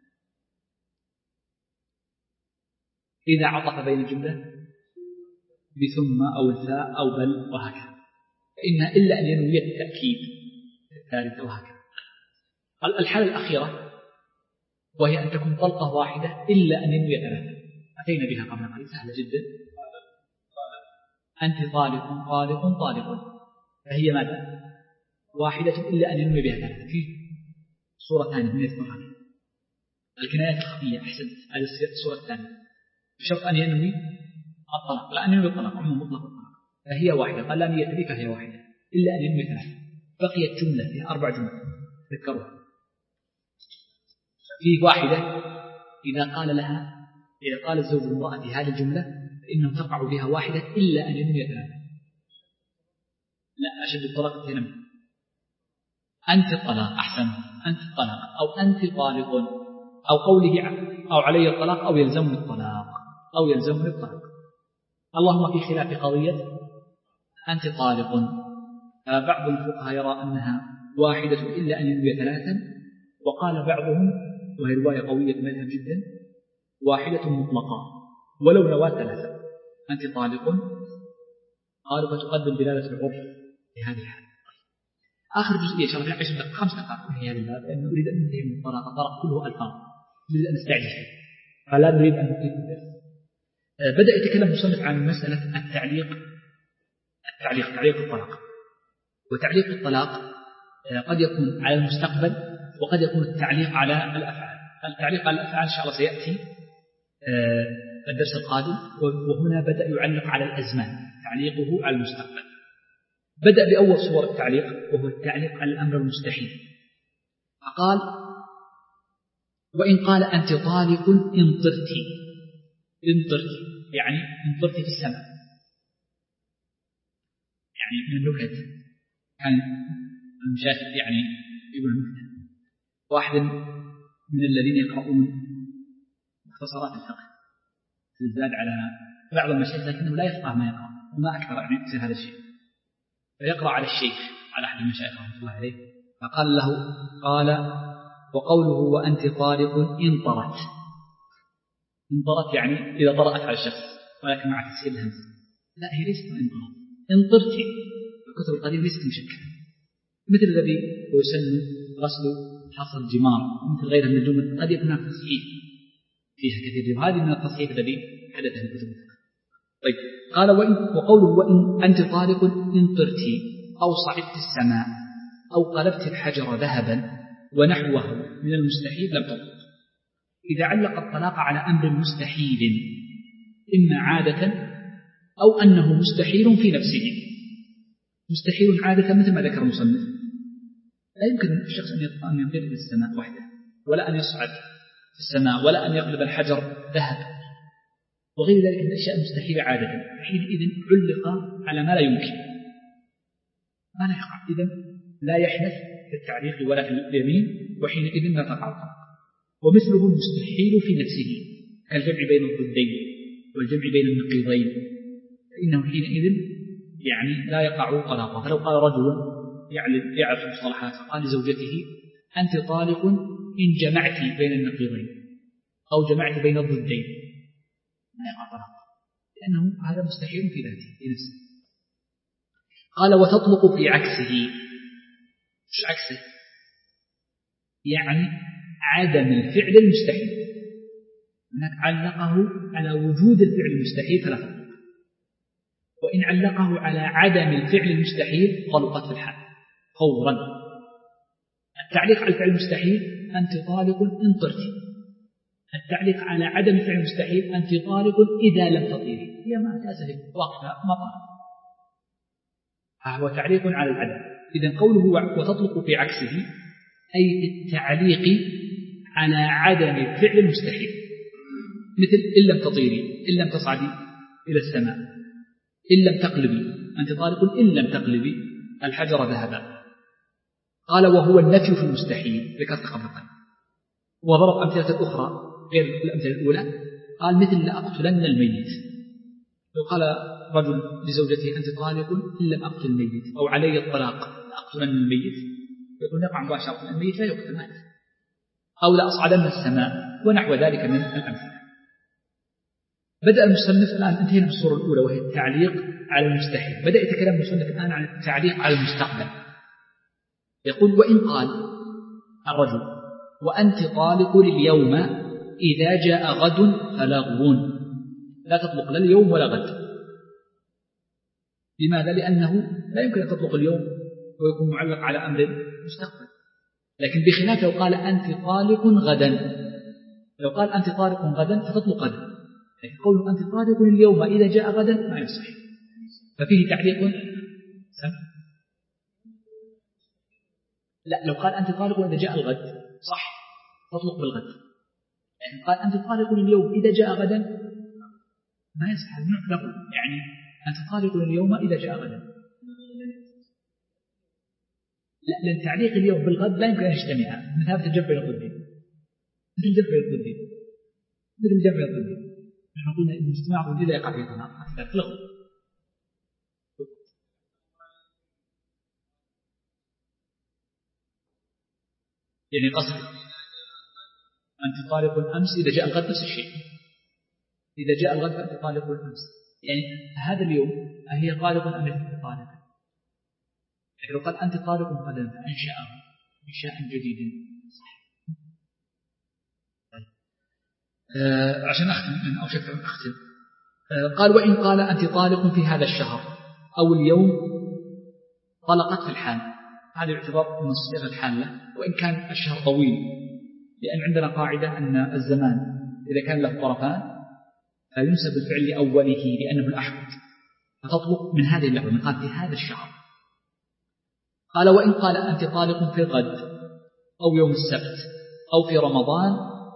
إذا عطف بين الجملة بثم أو الفاء أو بل وهكذا، فإنها إلا أن ينوي التأكيد الثالثة وهكذا. الحالة الأخيرة وهي أن تكون طلقة واحدة إلا أن ينوي ثلاثة، أتينا بها قبل قليل، سهلة جدا. أنت طالق طالق طالق، فهي ماذا؟ واحدة إلا أن ينوي بها ثلاثة. في صورة ثانية من يذكرها الكنايات الخفية. أحسن، هذه الصورة الثانية بشرط أن ينوي الطلاق، لا أن ينوي الطلاق، عموم مطلق الطلاق، فهي واحدة. قال لا نية لي فهي واحدة إلا أن ينوي ثلاثة. بقيت جملة فيها أربع جمل ذكروها. في واحدة إذا قال لها، إذا قال الزوج لامرأة هذه الجملة فإنه تقع بها واحدة إلا أن ينوي ثلاثة. لا، أشد الطلاق هنا أنت الطلاق. أحسن، أنت الطلاق أو أنت طالق، أو قوله أو علي الطلاق أو يلزمني الطلاق أو يلزمني الطلاق. اللهم في خلاف قضية أنت طالق، بعض الفقهاء يرى أنها واحدة إلا أن ينوي ثلاثا، وقال بعضهم وهي رواية قوية مذهب جدا واحدة مطلقة ولو نوى ثلاثة. أنت طالق قالوا فتقدم دلالة العرف في هذه الحالة. آخر جزئية شرح عشر دقائق خمس دقائق في هذا الباب، لأنه نريد أن ننتهي من الطلاق. الطلاق كله ألفاظ، نريد أن نستعجل فيه، فلا نريد أن نطيل الدرس. بدأ يتكلم المصنف عن مسألة التعليق، التعليق تعليق الطلاق. وتعليق الطلاق قد يكون على المستقبل وقد يكون التعليق على الأفعال. التعليق على الأفعال إن شاء الله سيأتي الدرس القادم، وهنا بدأ يعلق على الأزمان، تعليقه على المستقبل. بدأ بأول صور التعليق وهو التعليق على الأمر المستحيل، فقال وإن قال أنت طالق انطرت، انطرت يعني انطرت في السماء. يعني من النكت كان المشاهد يعني يقول النكتة، واحد من الذين يقرؤون مختصرات الفقه تزداد على بعض المشايخ لكنه لا يفقه ما يقرأ، وما أكثر يعني يصير هذا الشيء، فيقرأ على الشيخ على أحد المشايخ رحمه الله عليه، فقال له قال وقوله وأنت طالق انطرت، انطرت يعني إذا طرأت على الشخص ولكن مع تسهيل الهمزة. لا، هي ليست انطرت، انطرتي. الكتب القديمة ليست مشكلة، مثل الذي هو يسن غسل حصى الجمار ومثل غيرها من الجمل قد يكون تصحيح فيها كثير، وهذه من التصحيح الذي حدث في كتب الفقه. طيب، قال وإن وقوله وإن أنت طالق انطرتي أو صعدت السماء أو قلبت الحجر ذهبا ونحوه من المستحيل لم تطلق. إذا علق الطلاق على أمر مستحيل إما عادة أو أنه مستحيل في نفسه. مستحيل عادة مثل ما ذكر المصنف، لا يمكن الشخص أن يطير إلى السماء وحده، ولا أن يصعد في السماء، ولا أن يقلب الحجر ذهب وغير ذلك من الأشياء المستحيلة عادة. حينئذ علق على ما لا يمكن، ما لا يقع، إذن لا يحدث في التعليق ولا في اليمين، وحينئذ لا تقع الطلاق. ومثله المستحيل في نفسه كالجمع بين الضدين والجمع بين النقيضين، فإنه حينئذ يعني لا يقع طلاقه. فلو قال رجل يعرف المصطلحات فقال لزوجته أنت طالق إن جمعت بين النقيضين أو جمعت بين الضدين، ما يقع طلاق، لأنه هذا مستحيل في ذاته في نفسه. قال وتطلق في عكسه. مش عكسه يعني عدم الفعل المستحيل، هناك علقه على وجود الفعل المستحيل فلا تطلق، وإن علقه على عدم الفعل المستحيل طلقت في الحال فورا. التعليق على الفعل المستحيل أنت طالق إن طرتي، التعليق على عدم الفعل المستحيل أنت طالق إذا لم تطيري، هي ما تأسف وقفة مطار، فهو تعليق على العدم. إذن قوله وتطلق في عكسه أي التعليق على عدم الفعل المستحيل، مثل إن لم تطيري، إن لم تصعدي إلى السماء، إن لم تقلبي، أنت طالق إن لم تقلبي الحجر ذهبا. قال وهو النفي في المستحيل ذكرت قبل قليل، وضرب أمثلة أخرى غير الأمثلة الأولى، قال مثل لأقتلن الميت، لو قال رجل لزوجته أنت طالق إن لم أقتل الميت، أو علي الطلاق لأقتلن الميت، يقول نقع مباشرة الميت لا يقتل مات، أو لأصعدن السماء ونحو ذلك من الأمثلة. بدأ المصنف الآن، انتهينا من الصورة الأولى وهي التعليق على المستحيل، بدأ يتكلم المصنف الآن عن التعليق على المستقبل. يقول وإن قال الرجل وأنت طالق اليوم إذا جاء غد فلغو، لا تطلق لا اليوم ولا غد. لماذا؟ لأنه لا يمكن أن تطلق اليوم ويكون معلق على أمر مستقبل، لكن بخلاف لو قال أنت طالق غدا، لو قال أنت طالق غدا فتطلق غدا، لكن قوله أنت طالق اليوم إذا جاء غدا ما يصح، ففيه تعليق. لا، لو قال أنت طالق إذا جاء الغد صح تطلق بالغد، لكن قال أنت طالق اليوم إذا جاء غدا ما يصح، له يعني أنت طالق اليوم إذا جاء غدا. لا، لأن تعليق اليوم بالغد لا يمكن أن يجتمع، مثل هذا الجمع بين الضدين، مثل الجمع بين الضدين، مثل الجمع بين الضدين. نحن قلنا إن اجتماع الضدين لا يقع فيه طلاق، هذا تلغو. يعني قصد أنت طالق أمس إذا جاء الغد نفس الشيء، إذا جاء الغد فأنت طالق أمس، يعني هذا اليوم هي طالق أم ليست طالق. لكن لو قال أنت طالق غدا فأنشأه إنشاء جديد صح. طيب. آه عشان أختم أو شكرا أختم. آه قال وإن قال أنت طالق في هذا الشهر أو اليوم طلقت في الحال، هذا يعتبر من صيغ الحالة، وإن كان الشهر طويل، لأن عندنا قاعدة أن الزمان إذا كان له طرفان فينسب الفعل لأوله لأنه الأحوج، فتطلق من هذه اللحظة من قال في هذا الشهر. قال وإن قال أنت طالق في الغد أو يوم السبت أو في رمضان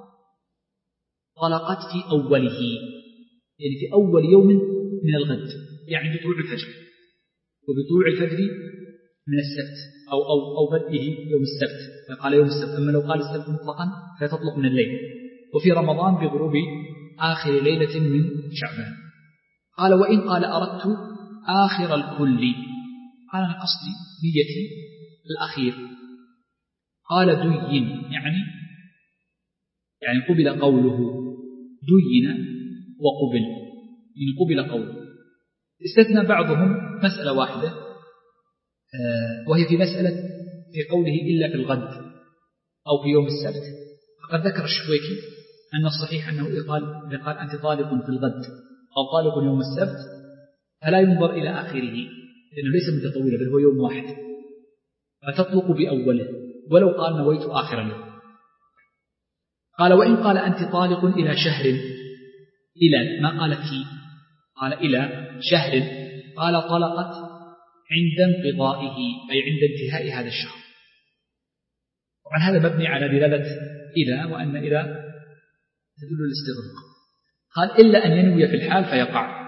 طلقت في أوله، يعني في أول يوم من الغد، يعني بطلوع الفجر، وبطلوع الفجر من السبت أو أو أو بدءه يوم السبت، فقال يوم السبت. أما لو قال السبت مطلقا فتطلق من الليل، وفي رمضان بغروب آخر ليلة من شعبان. قال وإن قال أردت آخر الكل، قال أنا قصدي نيتي الأخير، قال دين يعني يعني قبل قوله، دين وقبل يعني قبل قوله. استثنى بعضهم مسألة واحدة وهي في مسألة في قوله إلا في الغد أو في يوم السبت، فقد ذكر الشويكي أن الصحيح أنه يقال يقال أنت طالق في الغد أو طالق يوم السبت فلا ينظر إلى آخره لأنه ليس مدة طويلة بل هو يوم واحد، فتطلق بأوله ولو قال نويت آخر اليوم. قال وإن قال أنت طالق إلى شهر، إلى ما قال في، قال إلى شهر، قال طلقت عند انقضائه أي عند انتهاء هذا الشهر. طبعا هذا مبني على دلالة إلى، وأن إلى تدل الاستغراق. قال إلا أن ينوي في الحال فيقع.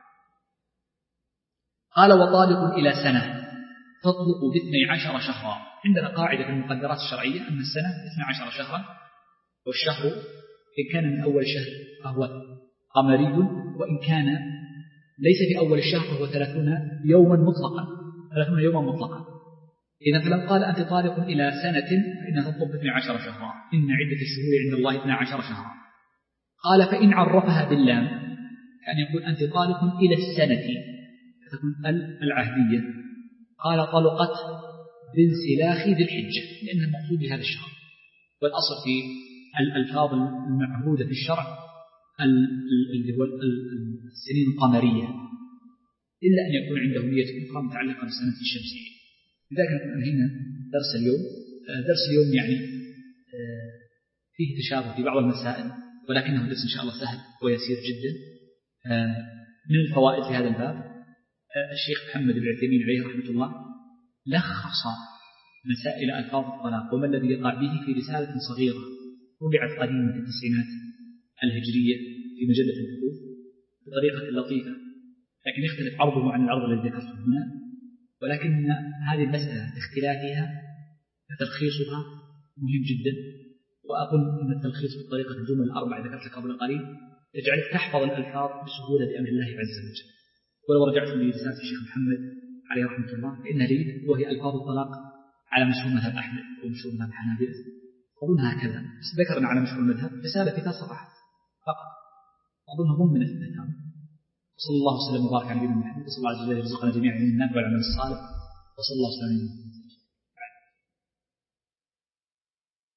قال وطالق إلى سنة تطلق باثني عشر شهرا. عندنا قاعدة في المقدرات الشرعية أن السنة اثني عشر شهرا، والشهر إن كان من أول شهر فهو قمري، وإن كان ليس في أول الشهر فهو ثلاثون يوما مطلقا، ثلاثون يوما مطلقا. إذا فلو قال أنت طالق إلى سنة فإنها تطلق باثني عشر شهرا، إن عدة الشهور عند الله اثني عشر شهرا. قال فإن عرفها باللام كأن يقول أنت طالق إلى السنة، فتكون العهدية. قال طلقت بانسلاخ ذي الحجة، لأن المقصود بهذا الشهر. والأصل في الألفاظ المعهودة في الشرع اللي هو السنين القمرية، إلا أن يكون عنده نية أخرى متعلقة بالسنة الشمسية. لذلك نكون أنهينا درس اليوم. درس اليوم يعني فيه تشابه في بعض المسائل، ولكنه درس إن شاء الله سهل ويسير جدا. من الفوائد في هذا الباب الشيخ محمد بن عثيمين عليه رحمة الله لخص مسائل ألفاظ الطلاق وما الذي يقع به في رسالة صغيرة طبعت قديما في التسعينات الهجرية في مجلة البحوث بطريقة لطيفة، لكن يختلف عرضه عن العرض الذي ذكرته هنا. ولكن هذه المسألة باختلافها فتلخيصها مهم جدا، وأظن أن التلخيص بطريقة الجمل الأربع ذكرت لك قبل قليل يجعلك تحفظ الألفاظ بسهولة بأمر الله عز وجل. ولو رجعت لرسالة الشيخ محمد عليه رحمة الله فإنها جيدة، وهي ألفاظ الطلاق على مشهور مذهب أحمد ومشهور مذهب الحنابلة، أظنها هكذا، بس ذكرنا على مشهور المذهب رسالة في ثلاث صفحات فقط، أظنها ضمنت الكتاب. صلى الله وسلم وبارك على نبينا محمد، وصلى الله عز وجل يرزقنا جميعا من النافع والعمل الصالح، وصلى الله وسلم.